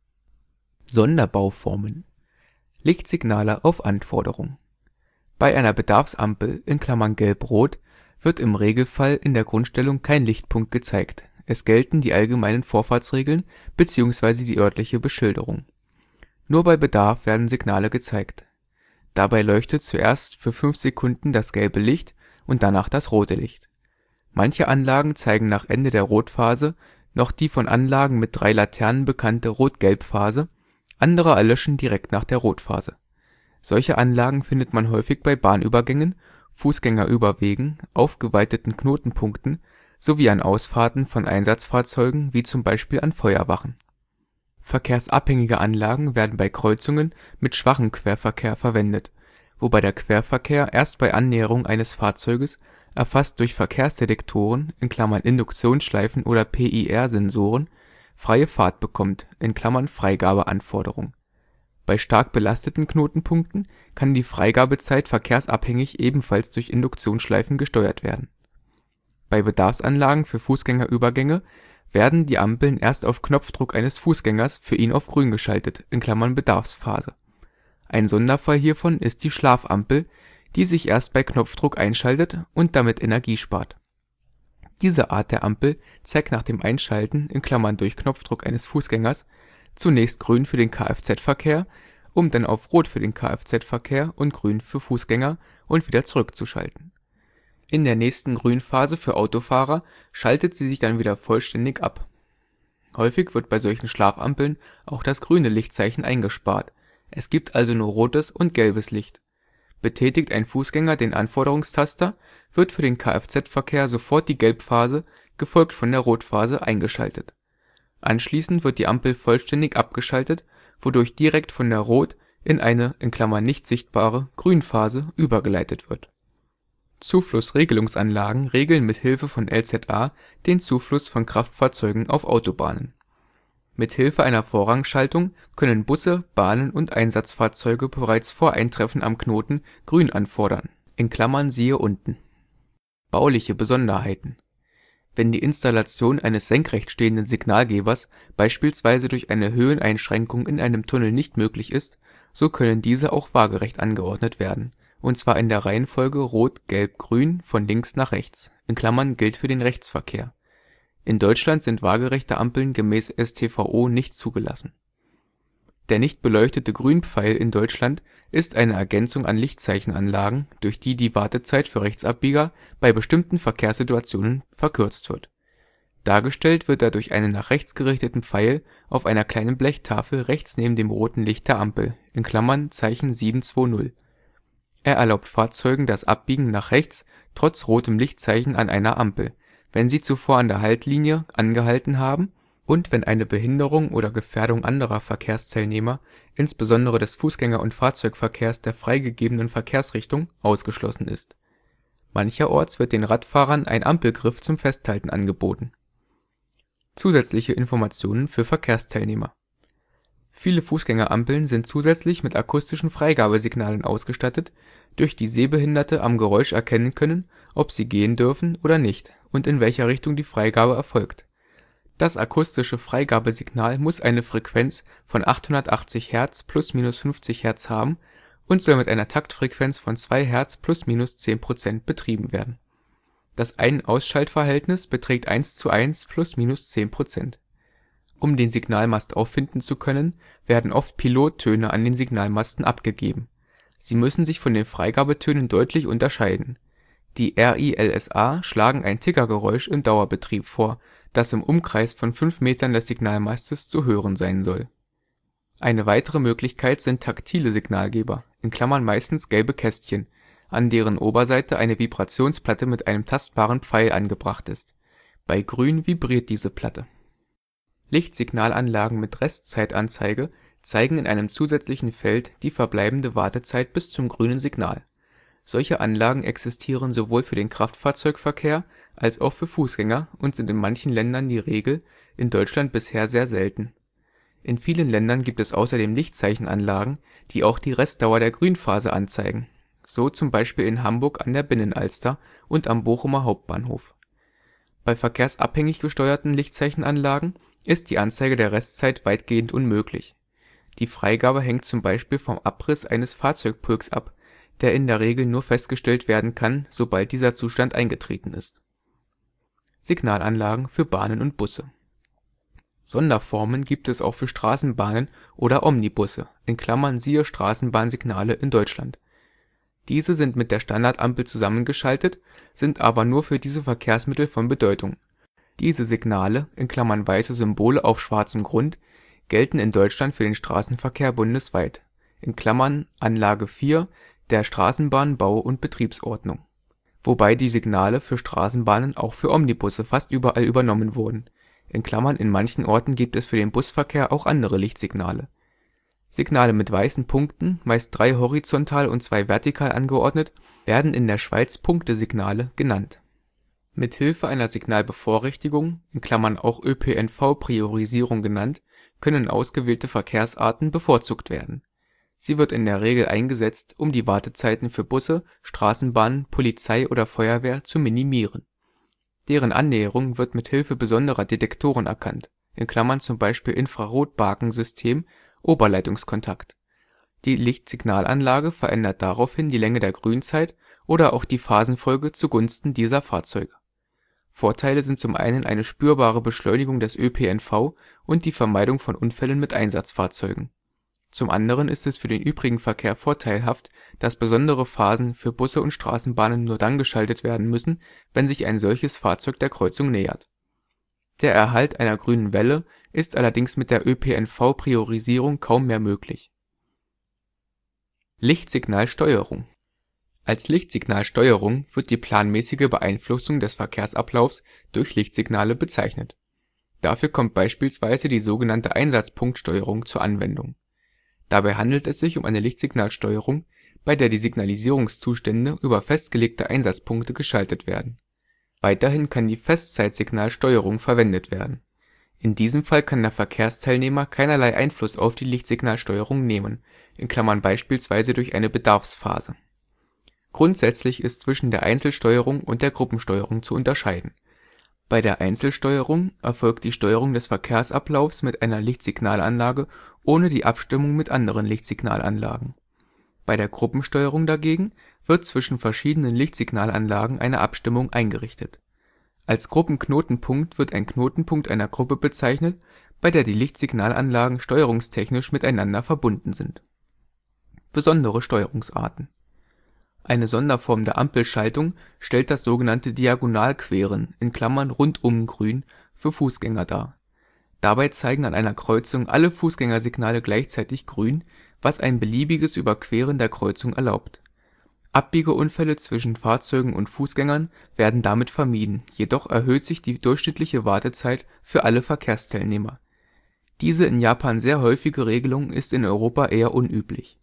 Sonderbauformen: Lichtsignale auf Anforderung. Bei einer Bedarfsampel (gelb-rot) wird im Regelfall in der Grundstellung kein Lichtpunkt gezeigt, es gelten die allgemeinen Vorfahrtsregeln bzw. die örtliche Beschilderung. Nur bei Bedarf werden Signale gezeigt. Dabei leuchtet zuerst für 5 Sekunden das gelbe Licht und danach das rote Licht. Manche Anlagen zeigen nach Ende der Rotphase noch die von Anlagen mit 3 Laternen bekannte Rot-Gelb-Phase, andere erlöschen direkt nach der Rotphase. Solche Anlagen findet man häufig bei Bahnübergängen, Fußgängerüberwegen, aufgeweiteten Knotenpunkten sowie an Ausfahrten von Einsatzfahrzeugen wie zum Beispiel an Feuerwachen. Verkehrsabhängige Anlagen werden bei Kreuzungen mit schwachem Querverkehr verwendet, wobei der Querverkehr erst bei Annäherung eines Fahrzeuges, erfasst durch Verkehrsdetektoren (Induktionsschleifen oder PIR-Sensoren), freie Fahrt bekommt (Freigabeanforderung). Bei stark belasteten Knotenpunkten kann die Freigabezeit verkehrsabhängig ebenfalls durch Induktionsschleifen gesteuert werden. Bei Bedarfsanlagen für Fußgängerübergänge werden die Ampeln erst auf Knopfdruck eines Fußgängers für ihn auf Grün geschaltet (Bedarfsphase). Ein Sonderfall hiervon ist die Schlafampel, die sich erst bei Knopfdruck einschaltet und damit Energie spart. Diese Art der Ampel zeigt nach dem Einschalten (durch Knopfdruck eines Fußgängers) zunächst Grün für den Kfz-Verkehr, um dann auf Rot für den Kfz-Verkehr und Grün für Fußgänger und wieder zurückzuschalten. In der nächsten Grünphase für Autofahrer schaltet sie sich dann wieder vollständig ab. Häufig wird bei solchen Schlafampeln auch das grüne Lichtzeichen eingespart, es gibt also nur rotes und gelbes Licht. Betätigt ein Fußgänger den Anforderungstaster, wird für den Kfz-Verkehr sofort die Gelbphase, gefolgt von der Rotphase, eingeschaltet. Anschließend wird die Ampel vollständig abgeschaltet, wodurch direkt von der Rot - in eine (nicht sichtbare) Grünphase übergeleitet wird. Zuflussregelungsanlagen regeln mit Hilfe von LZA den Zufluss von Kraftfahrzeugen auf Autobahnen. Mit Hilfe einer Vorrangschaltung können Busse, Bahnen und Einsatzfahrzeuge bereits vor Eintreffen am Knoten Grün anfordern (siehe unten). Bauliche Besonderheiten: Wenn die Installation eines senkrecht stehenden Signalgebers beispielsweise durch eine Höheneinschränkung in einem Tunnel nicht möglich ist, so können diese auch waagerecht angeordnet werden, und zwar in der Reihenfolge Rot, Gelb, Grün von links nach rechts (gilt für den Rechtsverkehr). In Deutschland sind waagerechte Ampeln gemäß StVO nicht zugelassen. Der nicht beleuchtete Grünpfeil in Deutschland ist eine Ergänzung an Lichtzeichenanlagen, durch die die Wartezeit für Rechtsabbieger bei bestimmten Verkehrssituationen verkürzt wird. Dargestellt wird er durch einen nach rechts gerichteten Pfeil auf einer kleinen Blechtafel rechts neben dem roten Licht der Ampel (Zeichen 720). Er erlaubt Fahrzeugen das Abbiegen nach rechts trotz rotem Lichtzeichen an einer Ampel, wenn sie zuvor an der Haltlinie angehalten haben und wenn eine Behinderung oder Gefährdung anderer Verkehrsteilnehmer, insbesondere des Fußgänger - und Fahrzeugverkehrs der freigegebenen Verkehrsrichtung, ausgeschlossen ist. Mancherorts wird den Radfahrern ein Ampelgriff zum Festhalten angeboten. Zusätzliche Informationen für Verkehrsteilnehmer: Viele Fußgängerampeln sind zusätzlich mit akustischen Freigabesignalen ausgestattet, durch die Sehbehinderte am Geräusch erkennen können, ob sie gehen dürfen oder nicht und in welcher Richtung die Freigabe erfolgt. Das akustische Freigabesignal muss eine Frequenz von 880 Hz ± 50 Hz haben und soll mit einer Taktfrequenz von 2 Hz ± 10 % betrieben werden. Das Ein-Ausschaltverhältnis beträgt 1:1 ± 10 %. Um den Signalmast auffinden zu können, werden oft Pilottöne an den Signalmasten abgegeben. Sie müssen sich von den Freigabetönen deutlich unterscheiden. Die RiLSA schlagen ein Tickergeräusch im Dauerbetrieb vor, das im Umkreis von 5 Metern des Signalmastes zu hören sein soll. Eine weitere Möglichkeit sind taktile Signalgeber (meistens gelbe Kästchen), an deren Oberseite eine Vibrationsplatte mit einem tastbaren Pfeil angebracht ist. Bei Grün vibriert diese Platte. Lichtsignalanlagen mit Restzeitanzeige zeigen in einem zusätzlichen Feld die verbleibende Wartezeit bis zum grünen Signal. Solche Anlagen existieren sowohl für den Kraftfahrzeugverkehr als auch für Fußgänger und sind in manchen Ländern die Regel, in Deutschland bisher sehr selten. In vielen Ländern gibt es außerdem Lichtzeichenanlagen, die auch die Restdauer der Grünphase anzeigen, so zum Beispiel in Hamburg an der Binnenalster und am Bochumer Hauptbahnhof. Bei verkehrsabhängig gesteuerten Lichtzeichenanlagen ist die Anzeige der Restzeit weitgehend unmöglich. Die Freigabe hängt zum Beispiel vom Abriss eines Fahrzeugpulks ab, der in der Regel nur festgestellt werden kann, sobald dieser Zustand eingetreten ist. Signalanlagen für Bahnen und Busse. Sonderformen gibt es auch für Straßenbahnen oder Omnibusse (siehe Straßenbahnsignale in Deutschland). Diese sind mit der Standardampel zusammengeschaltet, sind aber nur für diese Verkehrsmittel von Bedeutung. Diese Signale (weiße Symbole auf schwarzem Grund) gelten in Deutschland für den Straßenverkehr bundesweit (Anlage 4 der Straßenbahnbau - und Betriebsordnung), wobei die Signale für Straßenbahnen auch für Omnibusse fast überall übernommen wurden (in manchen Orten gibt es für den Busverkehr auch andere Lichtsignale). Signale mit weißen Punkten, meist 3 horizontal und 2 vertikal angeordnet, werden in der Schweiz Punktesignale genannt. Mithilfe einer Signalbevorrechtigung (auch ÖPNV-Priorisierung genannt) können ausgewählte Verkehrsarten bevorzugt werden. Sie wird in der Regel eingesetzt, um die Wartezeiten für Busse, Straßenbahnen, Polizei oder Feuerwehr zu minimieren. Deren Annäherung wird mithilfe besonderer Detektoren erkannt (zum Beispiel Infrarotbakensystem, Oberleitungskontakt). Die Lichtsignalanlage verändert daraufhin die Länge der Grünzeit oder auch die Phasenfolge zugunsten dieser Fahrzeuge. Vorteile sind zum einen eine spürbare Beschleunigung des ÖPNV und die Vermeidung von Unfällen mit Einsatzfahrzeugen. Zum anderen ist es für den übrigen Verkehr vorteilhaft, dass besondere Phasen für Busse und Straßenbahnen nur dann geschaltet werden müssen, wenn sich ein solches Fahrzeug der Kreuzung nähert. Der Erhalt einer grünen Welle ist allerdings mit der ÖPNV-Priorisierung kaum mehr möglich. Lichtsignalsteuerung. Als Lichtsignalsteuerung wird die planmäßige Beeinflussung des Verkehrsablaufs durch Lichtsignale bezeichnet. Dafür kommt beispielsweise die sogenannte Einsatzpunktsteuerung zur Anwendung. Dabei handelt es sich um eine Lichtsignalsteuerung, bei der die Signalisierungszustände über festgelegte Einsatzpunkte geschaltet werden. Weiterhin kann die Festzeitsignalsteuerung verwendet werden. In diesem Fall kann der Verkehrsteilnehmer keinerlei Einfluss auf die Lichtsignalsteuerung nehmen (beispielsweise durch eine Bedarfsphase). Grundsätzlich ist zwischen der Einzelsteuerung und der Gruppensteuerung zu unterscheiden. Bei der Einzelsteuerung erfolgt die Steuerung des Verkehrsablaufs mit einer Lichtsignalanlage ohne die Abstimmung mit anderen Lichtsignalanlagen. Bei der Gruppensteuerung dagegen wird zwischen verschiedenen Lichtsignalanlagen eine Abstimmung eingerichtet. Als Gruppenknotenpunkt wird ein Knotenpunkt einer Gruppe bezeichnet, bei der die Lichtsignalanlagen steuerungstechnisch miteinander verbunden sind. Besondere Steuerungsarten: Eine Sonderform der Ampelschaltung stellt das sogenannte Diagonalqueren (Rundum-Grün) für Fußgänger dar. Dabei zeigen an einer Kreuzung alle Fußgängersignale gleichzeitig Grün, was ein beliebiges Überqueren der Kreuzung erlaubt. Abbiegeunfälle zwischen Fahrzeugen und Fußgängern werden damit vermieden, jedoch erhöht sich die durchschnittliche Wartezeit für alle Verkehrsteilnehmer. Diese in Japan sehr häufige Regelung ist in Europa eher unüblich.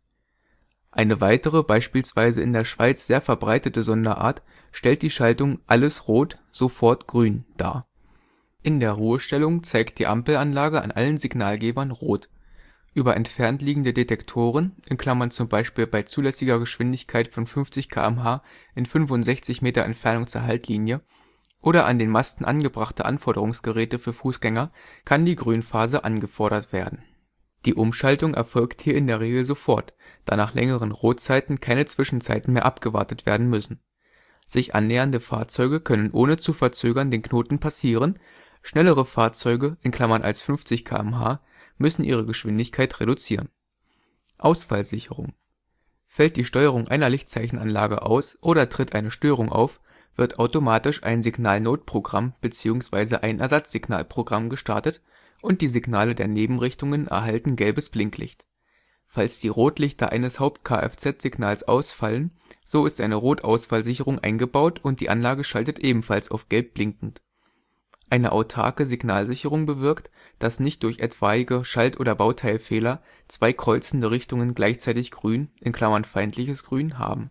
Eine weitere, beispielsweise in der Schweiz sehr verbreitete Sonderart stellt die Schaltung Alles Rot, sofort Grün dar. In der Ruhestellung zeigt die Ampelanlage an allen Signalgebern Rot. Über entfernt liegende Detektoren (zum Beispiel bei zulässiger Geschwindigkeit von 50 km/h in 65 Meter Entfernung zur Haltlinie) oder an den Masten angebrachte Anforderungsgeräte für Fußgänger kann die Grünphase angefordert werden. Die Umschaltung erfolgt hier in der Regel sofort, da nach längeren Rotzeiten keine Zwischenzeiten mehr abgewartet werden müssen. Sich annähernde Fahrzeuge können ohne zu verzögern den Knoten passieren, schnellere Fahrzeuge (als 50 km/h) müssen ihre Geschwindigkeit reduzieren. Ausfallsicherung: Fällt die Steuerung einer Lichtzeichenanlage aus oder tritt eine Störung auf, wird automatisch ein Signalnotprogramm bzw. ein Ersatzsignalprogramm gestartet und die Signale der Nebenrichtungen erhalten gelbes Blinklicht. Falls die Rotlichter eines Haupt-Kfz-Signals ausfallen, so ist eine Rotausfallsicherung eingebaut und die Anlage schaltet ebenfalls auf gelb blinkend. Eine autarke Signalsicherung bewirkt, dass nicht durch etwaige Schalt - oder Bauteilfehler zwei kreuzende Richtungen gleichzeitig Grün (feindliches Grün) haben.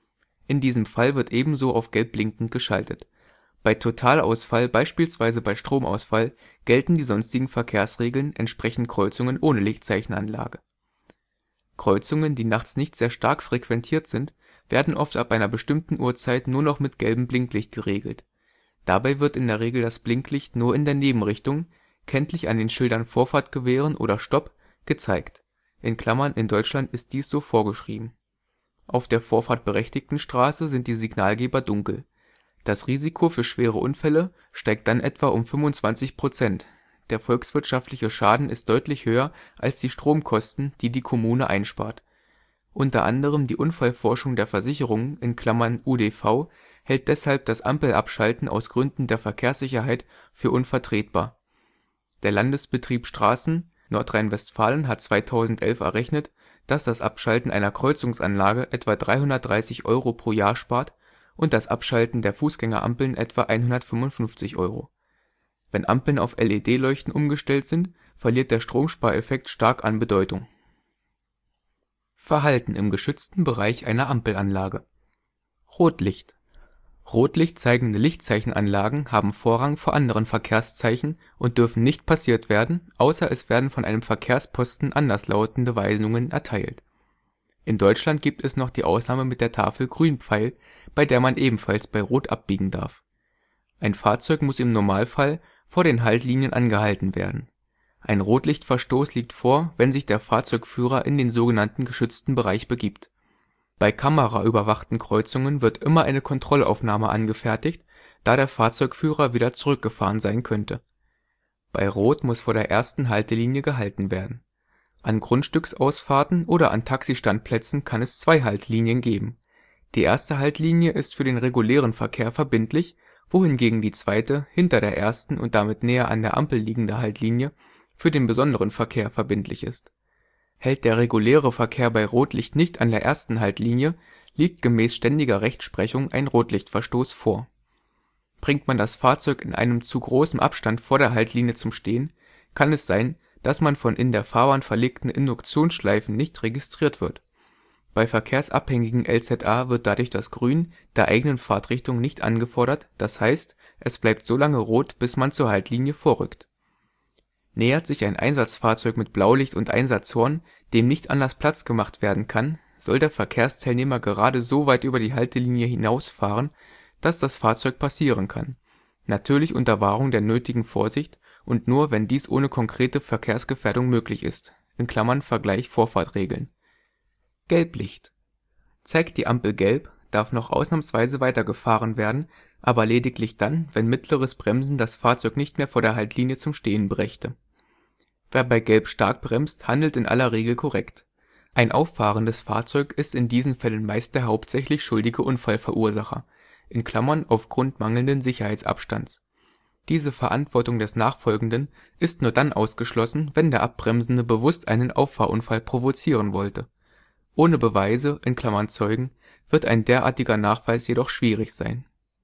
In diesem Fall wird ebenso auf gelb blinkend geschaltet. Bei Totalausfall, beispielsweise bei Stromausfall, gelten die sonstigen Verkehrsregeln, entsprechend Kreuzungen ohne Lichtzeichenanlage. Kreuzungen, die nachts nicht sehr stark frequentiert sind, werden oft ab einer bestimmten Uhrzeit nur noch mit gelbem Blinklicht geregelt. Dabei wird in der Regel das Blinklicht nur in der Nebenrichtung, kenntlich an den Schildern Vorfahrt gewähren oder Stopp, gezeigt (in Deutschland ist dies so vorgeschrieben). Auf der vorfahrtberechtigten Straße sind die Signalgeber dunkel. Das Risiko für schwere Unfälle steigt dann etwa um 25%, der volkswirtschaftliche Schaden ist deutlich höher als die Stromkosten, die die Kommune einspart. Unter anderem die Unfallforschung der Versicherungen (UDV) hält deshalb das Ampelabschalten aus Gründen der Verkehrssicherheit für unvertretbar. Der Landesbetrieb Straßen Nordrhein-Westfalen hat 2011 errechnet, dass das Abschalten einer Kreuzungsanlage etwa 330 € pro Jahr spart und das Abschalten der Fußgängerampeln etwa 155 €. Wenn Ampeln auf LED-Leuchten umgestellt sind, verliert der Stromspareffekt stark an Bedeutung. Verhalten im geschützten Bereich einer Ampelanlage: Rotlicht: Rotlicht zeigende Lichtzeichenanlagen haben Vorrang vor anderen Verkehrszeichen und dürfen nicht passiert werden, außer es werden von einem Verkehrsposten anderslautende Weisungen erteilt. In Deutschland gibt es noch die Ausnahme mit der Tafel Grünpfeil, bei der man ebenfalls bei Rot abbiegen darf. Ein Fahrzeug muss im Normalfall vor den Haltlinien angehalten werden. Ein Rotlichtverstoß liegt vor, wenn sich der Fahrzeugführer in den sogenannten geschützten Bereich begibt. Bei kameraüberwachten Kreuzungen wird immer eine Kontrollaufnahme angefertigt, da der Fahrzeugführer wieder zurückgefahren sein könnte. Bei Rot muss vor der ersten Haltelinie gehalten werden. An Grundstücksausfahrten oder an Taxistandplätzen kann es zwei Haltlinien geben. Die erste Haltlinie ist für den regulären Verkehr verbindlich, wohingegen die zweite, hinter der ersten und damit näher an der Ampel liegende Haltlinie, für den besonderen Verkehr verbindlich ist. Hält der reguläre Verkehr bei Rotlicht nicht an der ersten Haltlinie, liegt gemäß ständiger Rechtsprechung ein Rotlichtverstoß vor. Bringt man das Fahrzeug in einem zu großem Abstand vor der Haltlinie zum Stehen, kann es sein, dass man von in der Fahrbahn verlegten Induktionsschleifen nicht registriert wird. Bei verkehrsabhängigen LZA wird dadurch das Grün der eigenen Fahrtrichtung nicht angefordert, das heißt, es bleibt so lange rot, bis man zur Haltlinie vorrückt. Nähert sich ein Einsatzfahrzeug mit Blaulicht und Einsatzhorn, dem nicht anders Platz gemacht werden kann, soll der Verkehrsteilnehmer gerade so weit über die Haltelinie hinausfahren, dass das Fahrzeug passieren kann, natürlich unter Wahrung der nötigen Vorsicht und nur, wenn dies ohne konkrete Verkehrsgefährdung möglich ist (Vergleich Vorfahrtregeln). Gelblicht: Zeigt die Ampel Gelb, darf noch ausnahmsweise weitergefahren werden, aber lediglich dann, wenn mittleres Bremsen das Fahrzeug nicht mehr vor der Haltlinie zum Stehen brächte. Wer bei Gelb stark bremst, handelt in aller Regel korrekt. Ein auffahrendes Fahrzeug ist in diesen Fällen meist der hauptsächlich schuldige Unfallverursacher (aufgrund mangelnden Sicherheitsabstands). Diese Verantwortung des Nachfolgenden ist nur dann ausgeschlossen, wenn der Abbremsende bewusst einen Auffahrunfall provozieren wollte. Ohne Beweise (Zeugen) wird ein derartiger Nachweis jedoch schwierig sein.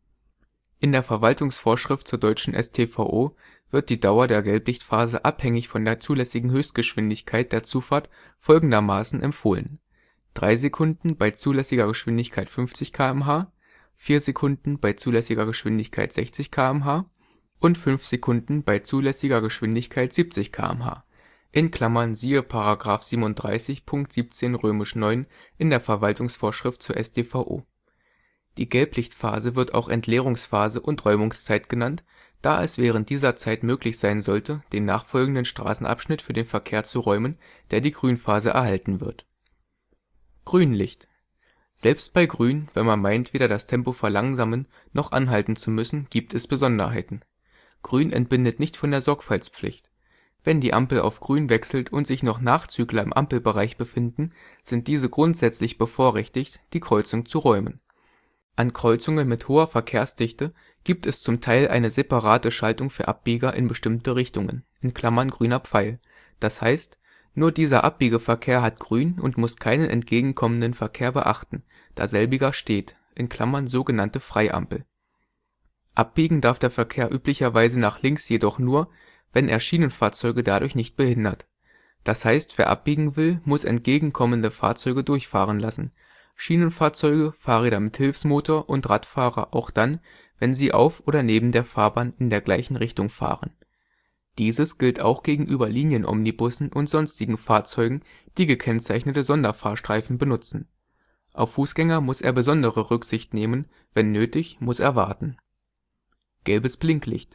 In der Verwaltungsvorschrift zur deutschen StVO wird die Dauer der Gelblichtphase abhängig von der zulässigen Höchstgeschwindigkeit der Zufahrt folgendermaßen empfohlen: 3 Sekunden bei zulässiger Geschwindigkeit 50 km/h, 4 Sekunden bei zulässiger Geschwindigkeit 60 km/h und 5 Sekunden bei zulässiger Geschwindigkeit 70 km/h (siehe § 37 Punkt 17 IX in der Verwaltungsvorschrift zur StVO). Die Gelblichtphase wird auch Entleerungsphase und Räumungszeit genannt, da es während dieser Zeit möglich sein sollte, den nachfolgenden Straßenabschnitt für den Verkehr zu räumen, der die Grünphase erhalten wird. Grünlicht: Selbst bei Grün, wenn man meint, weder das Tempo verlangsamen noch anhalten zu müssen, gibt es Besonderheiten. Grün entbindet nicht von der Sorgfaltspflicht. Wenn die Ampel auf Grün wechselt und sich noch Nachzügler im Ampelbereich befinden, sind diese grundsätzlich bevorrechtigt, die Kreuzung zu räumen. An Kreuzungen mit hoher Verkehrsdichte gibt es zum Teil eine separate Schaltung für Abbieger in bestimmte Richtungen (grüner Pfeil), das heißt, nur dieser Abbiegeverkehr hat Grün und muss keinen entgegenkommenden Verkehr beachten, da selbiger steht (sogenannte Freiampel). Abbiegen darf der Verkehr üblicherweise nach links jedoch nur, wenn er Schienenfahrzeuge dadurch nicht behindert. Das heißt, wer abbiegen will, muss entgegenkommende Fahrzeuge durchfahren lassen, Schienenfahrzeuge, Fahrräder mit Hilfsmotor und Radfahrer auch dann, wenn sie auf oder neben der Fahrbahn in der gleichen Richtung fahren. Dieses gilt auch gegenüber Linienomnibussen und sonstigen Fahrzeugen, die gekennzeichnete Sonderfahrstreifen benutzen. Auf Fußgänger muss er besondere Rücksicht nehmen, wenn nötig, muss er warten. Gelbes Blinklicht: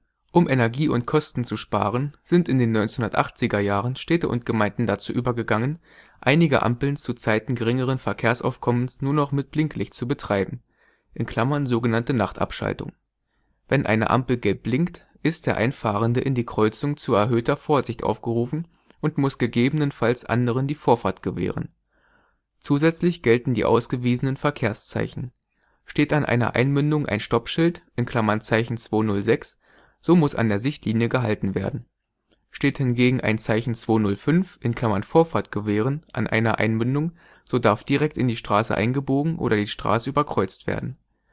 Um Energie und Kosten zu sparen, sind in den 1980er Jahren Städte und Gemeinden dazu übergegangen, einige Ampeln zu Zeiten geringeren Verkehrsaufkommens nur noch mit Blinklicht zu betreiben (sogenannte Nachtabschaltung). Wenn eine Ampel gelb blinkt, ist der Einfahrende in die Kreuzung zu erhöhter Vorsicht aufgerufen und muss gegebenenfalls anderen die Vorfahrt gewähren. Zusätzlich gelten die ausgewiesenen Verkehrszeichen. Steht an einer Einmündung ein Stoppschild (Zeichen 206), so muss an der Sichtlinie gehalten werden. Steht hingegen ein Zeichen 205 (Vorfahrt gewähren) an einer Einmündung, so darf direkt in die Straße eingebogen oder die Straße überkreuzt werden.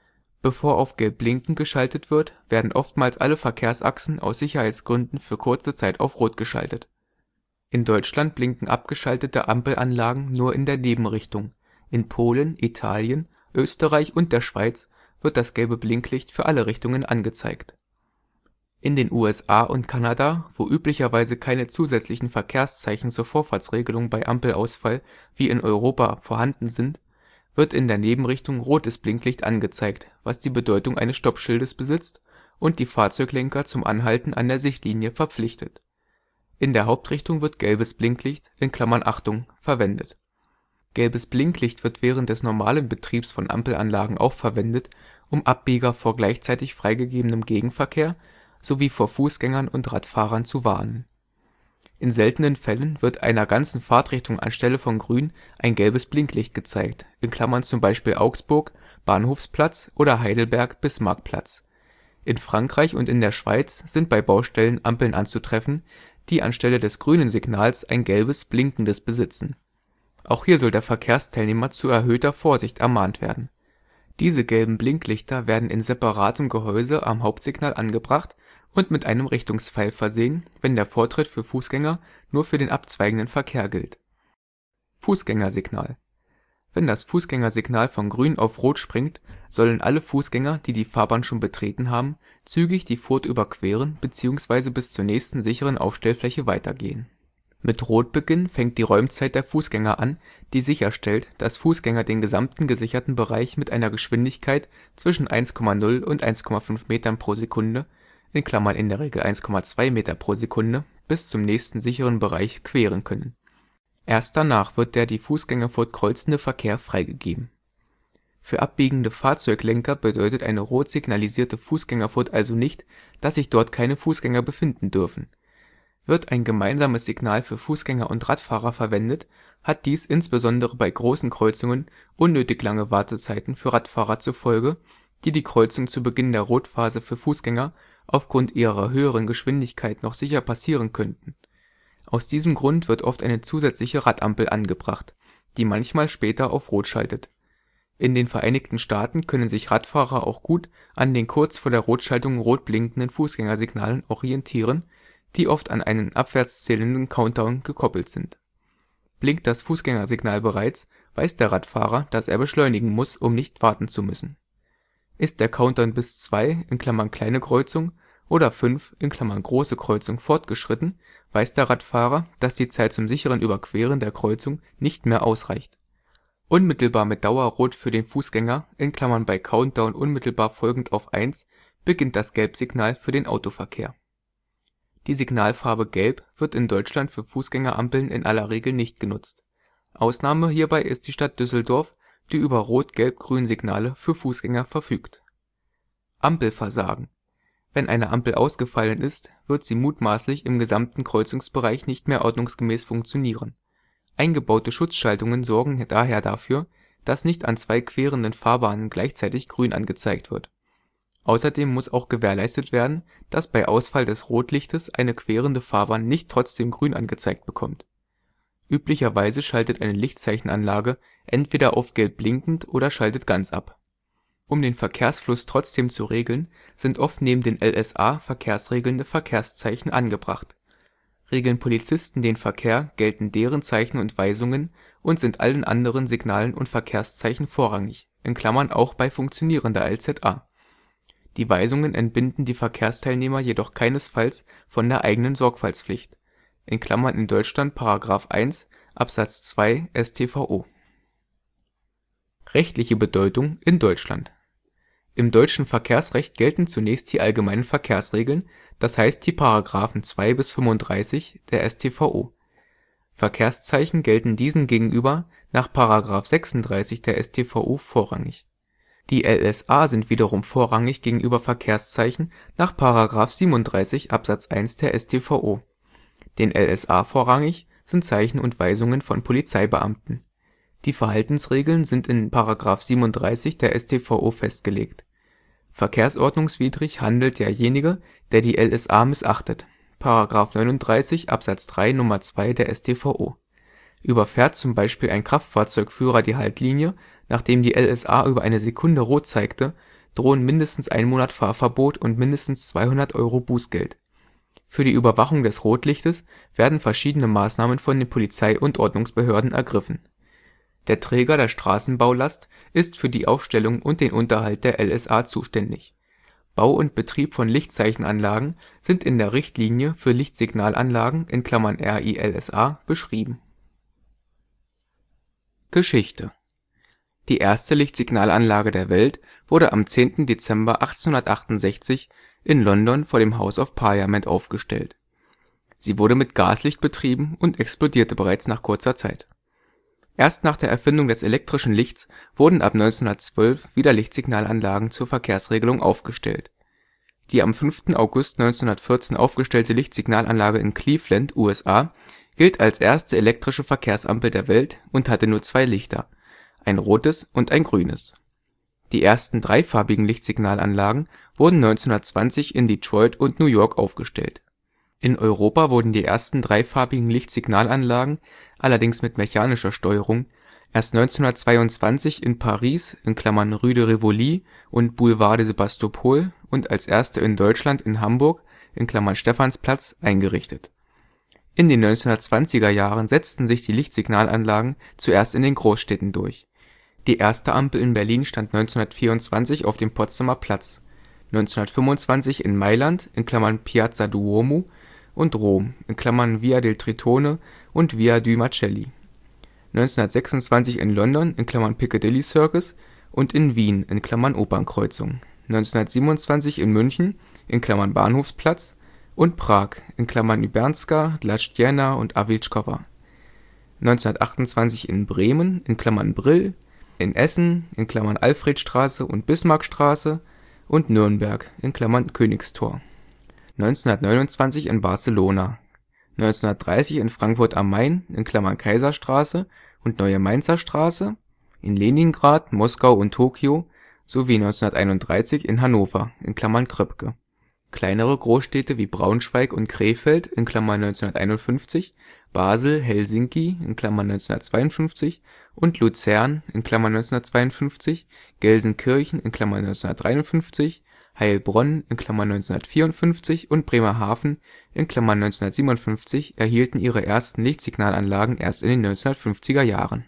Bevor auf Gelb blinken geschaltet wird, werden oftmals alle Verkehrsachsen aus Sicherheitsgründen für kurze Zeit auf Rot geschaltet. In Deutschland blinken abgeschaltete Ampelanlagen nur in der Nebenrichtung, in Polen, Italien, Österreich und der Schweiz wird das gelbe Blinklicht für alle Richtungen angezeigt. In den USA und Kanada, wo üblicherweise keine zusätzlichen Verkehrszeichen zur Vorfahrtsregelung bei Ampelausfall wie in Europa vorhanden sind, wird in der Nebenrichtung rotes Blinklicht angezeigt, was die Bedeutung eines Stoppschildes besitzt und die Fahrzeuglenker zum Anhalten an der Sichtlinie verpflichtet. In der Hauptrichtung wird gelbes Blinklicht (Achtung) verwendet. Gelbes Blinklicht wird während des normalen Betriebs von Ampelanlagen auch verwendet, um Abbieger vor gleichzeitig freigegebenem Gegenverkehr sowie vor Fußgängern und Radfahrern zu warnen. In seltenen Fällen wird einer ganzen Fahrtrichtung anstelle von Grün ein gelbes Blinklicht gezeigt (zum Beispiel Augsburg, Bahnhofsplatz oder Heidelberg-Bismarckplatz). In Frankreich und in der Schweiz sind bei Baustellen Ampeln anzutreffen, die anstelle des grünen Signals ein gelbes, blinkendes besitzen. Auch hier soll der Verkehrsteilnehmer zu erhöhter Vorsicht ermahnt werden. Diese gelben Blinklichter werden in separatem Gehäuse am Hauptsignal angebracht und mit einem Richtungspfeil versehen, wenn der Vortritt für Fußgänger nur für den abzweigenden Verkehr gilt. Fußgängersignal: Wenn das Fußgängersignal von Grün auf Rot springt, sollen alle Fußgänger, die die Fahrbahn schon betreten haben, zügig die Furt überqueren bzw. bis zur nächsten sicheren Aufstellfläche weitergehen. Mit Rotbeginn fängt die Räumzeit der Fußgänger an, die sicherstellt, dass Fußgänger den gesamten gesicherten Bereich mit einer Geschwindigkeit zwischen 1,0 und 1,5 Metern pro Sekunde (in der Regel 1,2 Meter pro Sekunde) bis zum nächsten sicheren Bereich queren können. Erst danach wird der die Fußgängerfurt kreuzende Verkehr freigegeben. Für abbiegende Fahrzeuglenker bedeutet eine rot signalisierte Fußgängerfurt also nicht, dass sich dort keine Fußgänger befinden dürfen. Wird ein gemeinsames Signal für Fußgänger und Radfahrer verwendet, hat dies insbesondere bei großen Kreuzungen unnötig lange Wartezeiten für Radfahrer zur Folge, die die Kreuzung zu Beginn der Rotphase für Fußgänger aufgrund ihrer höheren Geschwindigkeit noch sicher passieren könnten. Aus diesem Grund wird oft eine zusätzliche Radampel angebracht, die manchmal später auf Rot schaltet. In den Vereinigten Staaten können sich Radfahrer auch gut an den kurz vor der Rotschaltung rot blinkenden Fußgängersignalen orientieren, die oft an einen abwärts zählenden Countdown gekoppelt sind. Blinkt das Fußgängersignal bereits, weiß der Radfahrer, dass er beschleunigen muss, um nicht warten zu müssen. Ist der Countdown bis 2 (kleine Kreuzung) oder 5 (große Kreuzung) fortgeschritten, weiß der Radfahrer, dass die Zeit zum sicheren Überqueren der Kreuzung nicht mehr ausreicht. Unmittelbar mit Dauerrot für den Fußgänger (bei Countdown unmittelbar folgend auf 1) beginnt das Gelbsignal für den Autoverkehr. Die Signalfarbe Gelb wird in Deutschland für Fußgängerampeln in aller Regel nicht genutzt. Ausnahme hierbei ist die Stadt Düsseldorf, die über Rot-Gelb-Grün-Signale für Fußgänger verfügt. Ampelversagen: Wenn eine Ampel ausgefallen ist, wird sie mutmaßlich im gesamten Kreuzungsbereich nicht mehr ordnungsgemäß funktionieren. Eingebaute Schutzschaltungen sorgen daher dafür, dass nicht an zwei querenden Fahrbahnen gleichzeitig Grün angezeigt wird. Außerdem muss auch gewährleistet werden, dass bei Ausfall des Rotlichtes eine querende Fahrbahn nicht trotzdem Grün angezeigt bekommt. Üblicherweise schaltet eine Lichtzeichenanlage entweder auf Gelb blinkend oder schaltet ganz ab. Um den Verkehrsfluss trotzdem zu regeln, sind oft neben den LSA verkehrsregelnde Verkehrszeichen angebracht. Regeln Polizisten den Verkehr, gelten deren Zeichen und Weisungen und sind allen anderen Signalen und Verkehrszeichen vorrangig (auch bei funktionierender LZA). Die Weisungen entbinden die Verkehrsteilnehmer jedoch keinesfalls von der eigenen Sorgfaltspflicht (in Deutschland § 1 Abs. 2 StVO). Rechtliche Bedeutung in Deutschland: Im deutschen Verkehrsrecht gelten zunächst die allgemeinen Verkehrsregeln, das heißt die §§ 2 bis 35 der StVO. Verkehrszeichen gelten diesen gegenüber nach § 36 der StVO vorrangig. Die LSA sind wiederum vorrangig gegenüber Verkehrszeichen nach § 37 Abs. 1 der StVO. Den LSA vorrangig sind Zeichen und Weisungen von Polizeibeamten. Die Verhaltensregeln sind in § 37 der StVO festgelegt. Verkehrsordnungswidrig handelt derjenige, der die LSA missachtet (§ 39 Abs. 3 Nr. 2 der StVO). Überfährt zum Beispiel ein Kraftfahrzeugführer die Haltlinie, nachdem die LSA über eine Sekunde Rot zeigte, drohen mindestens 1 Monat Fahrverbot und mindestens 200 € Bußgeld. Für die Überwachung des Rotlichtes werden verschiedene Maßnahmen von den Polizei - und Ordnungsbehörden ergriffen. Der Träger der Straßenbaulast ist für die Aufstellung und den Unterhalt der LSA zuständig. Bau und Betrieb von Lichtzeichenanlagen sind in der Richtlinie für Lichtsignalanlagen (RiLSA) beschrieben. Geschichte: Die erste Lichtsignalanlage der Welt wurde am 10. Dezember 1868 in London vor dem House of Parliament aufgestellt. Sie wurde mit Gaslicht betrieben und explodierte bereits nach kurzer Zeit. Erst nach der Erfindung des elektrischen Lichts wurden ab 1912 wieder Lichtsignalanlagen zur Verkehrsregelung aufgestellt. Die am 5. August 1914 aufgestellte Lichtsignalanlage in Cleveland, USA, gilt als erste elektrische Verkehrsampel der Welt und hatte nur zwei Lichter, ein rotes und ein grünes. Die ersten dreifarbigen Lichtsignalanlagen wurden 1920 in Detroit und New York aufgestellt. In Europa wurden die ersten dreifarbigen Lichtsignalanlagen, allerdings mit mechanischer Steuerung, erst 1922 in Paris (Rue de Rivoli und Boulevard de Sébastopol) und als erste in Deutschland in Hamburg (Stephansplatz) eingerichtet. In den 1920er Jahren setzten sich die Lichtsignalanlagen zuerst in den Großstädten durch. Die erste Ampel in Berlin stand 1924 auf dem Potsdamer Platz, 1925 in Mailand (Piazza Duomo) und Rom (Via del Tritone und Via due Macelli), 1926 in London (Piccadilly Circus) und in Wien (Opernkreuzung), 1927 in München (Bahnhofsplatz) und Prag (Ljubljanska, Dlažděná und Awilskowa), 1928 in Bremen (Brill), in Essen (Alfredstraße und Bismarckstraße) und Nürnberg (Königstor), 1929 in Barcelona, 1930 in Frankfurt am Main (Kaiserstraße und Neue Mainzer Straße), in Leningrad, Moskau und Tokio sowie 1931 in Hannover (Kröpke). Kleinere Großstädte wie Braunschweig und Krefeld (1951), Basel, Helsinki (1952) und Luzern (1952), Gelsenkirchen (1953), Heilbronn (1954) und Bremerhaven (1957) erhielten ihre ersten Lichtsignalanlagen erst in den 1950er Jahren.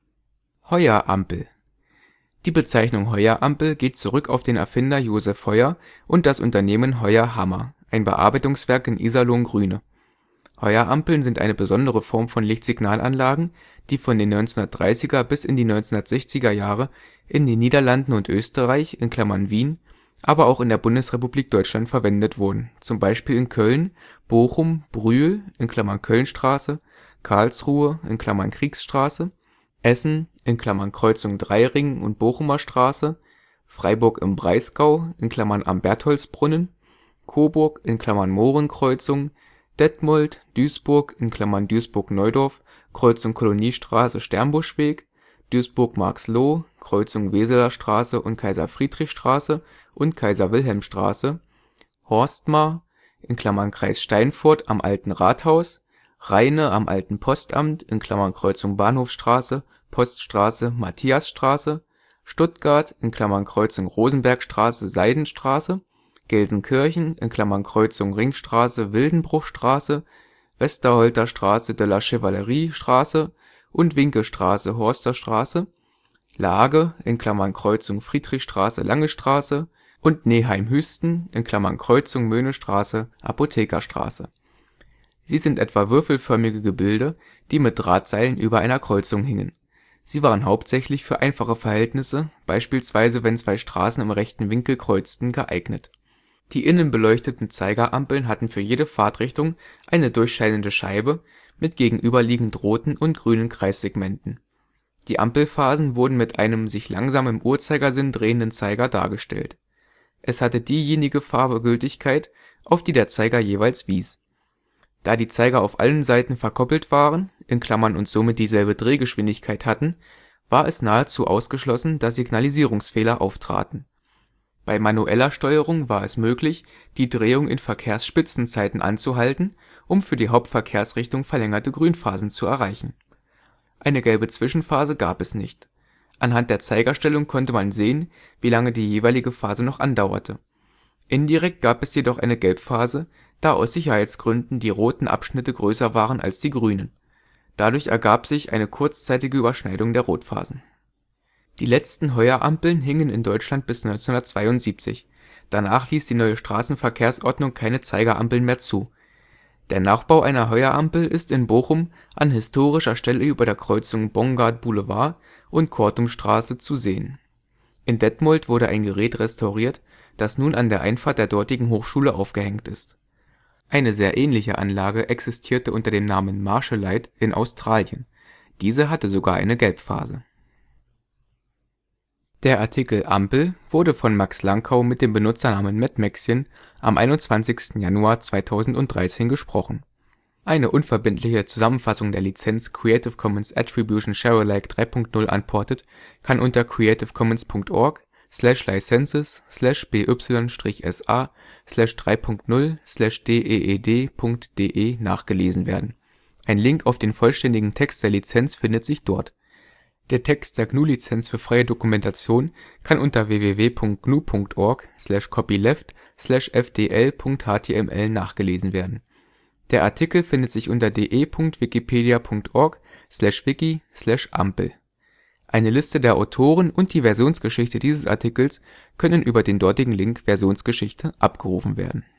Heuer-Ampel. Die Bezeichnung Heuer-Ampel geht zurück auf den Erfinder Josef Heuer und das Unternehmen Heuer-Hammer, ein Bearbeitungswerk in Iserlohn-Grüne. Heuer-Ampeln sind eine besondere Form von Lichtsignalanlagen, die von den 1930er bis in die 1960er Jahre in den Niederlanden und Österreich (Wien), aber auch in der Bundesrepublik Deutschland verwendet wurden, z. B. in Köln, Bochum, Brühl (Kölnstraße), Karlsruhe (Kriegsstraße), Essen (Kreuzung Dreiring und Bochumer Straße), Freiburg im Breisgau (Am Bertholdsbrunnen), Coburg (Mohrenkreuzung), Detmold, Duisburg (Duisburg-Neudorf, Kreuzung Koloniestraße – Sternbuschweg), Duisburg-Marxloh, Kreuzung Weseler Straße und Kaiser-Friedrich-Straße und Kaiser-Wilhelm-Straße, Horstmar (Kreis Steinfurt am Alten Rathaus), Rheine am Alten Postamt (Kreuzung Bahnhofstraße, Poststraße, Matthiasstraße), Stuttgart (Kreuzung Rosenbergstraße – Seidenstraße), Gelsenkirchen (Kreuzung Ringstraße – Wildenbruchstraße, Westerholter Straße de la Chevalerie-Straße und Winkelstraße – Horsterstraße), Lage (Kreuzung Friedrichstraße – Lange Straße) und Neheim-Hüsten (Kreuzung Möhnestraße – Apothekerstraße). Sie sind etwa würfelförmige Gebilde, die mit Drahtseilen über einer Kreuzung hingen. Sie waren hauptsächlich für einfache Verhältnisse, beispielsweise wenn zwei Straßen im rechten Winkel kreuzten, geeignet. Die innen beleuchteten Zeigerampeln hatten für jede Fahrtrichtung eine durchscheinende Scheibe mit gegenüberliegend roten und grünen Kreissegmenten. Die Ampelphasen wurden mit einem sich langsam im Uhrzeigersinn drehenden Zeiger dargestellt. Es hatte diejenige Farbe Gültigkeit, auf die der Zeiger jeweils wies. Da die Zeiger auf allen Seiten verkoppelt waren (und somit dieselbe Drehgeschwindigkeit hatten), war es nahezu ausgeschlossen, dass Signalisierungsfehler auftraten. Bei manueller Steuerung war es möglich, die Drehung in Verkehrsspitzenzeiten anzuhalten, um für die Hauptverkehrsrichtung verlängerte Grünphasen zu erreichen. Eine gelbe Zwischenphase gab es nicht. Anhand der Zeigerstellung konnte man sehen, wie lange die jeweilige Phase noch andauerte. Indirekt gab es jedoch eine Gelbphase, da aus Sicherheitsgründen die roten Abschnitte größer waren als die grünen. Dadurch ergab sich eine kurzzeitige Überschneidung der Rotphasen. Die letzten Heuer-Ampeln hingen in Deutschland bis 1972, danach ließ die neue Straßenverkehrsordnung keine Zeigerampeln mehr zu. Der Nachbau einer Heuer-Ampel ist in Bochum an historischer Stelle über der Kreuzung Bongard Boulevard und Kortumstraße zu sehen. In Detmold wurde ein Gerät restauriert, das nun an der Einfahrt der dortigen Hochschule aufgehängt ist. Eine sehr ähnliche Anlage existierte unter dem Namen Marshalite in Australien, diese hatte sogar eine Gelbphase. Der Artikel Ampel wurde von Max Lanckau mit dem Benutzernamen MadMaxchen am 21. Januar 2013 gesprochen. Eine unverbindliche Zusammenfassung der Lizenz Creative Commons Attribution Share Alike 3 Punkt 0 Unported kann unter creativecommons.org/licenses/by-sa/3.0/deed.de nachgelesen werden. Ein Link auf den vollständigen Text der Lizenz findet sich dort. Der Text der GNU-Lizenz für freie Dokumentation kann unter www.gnu.org/copyleft/fdl.html nachgelesen werden. Der Artikel findet sich unter de.wikipedia.org/wiki/Ampel. Eine Liste der Autoren und die Versionsgeschichte dieses Artikels können über den dortigen Link Versionsgeschichte abgerufen werden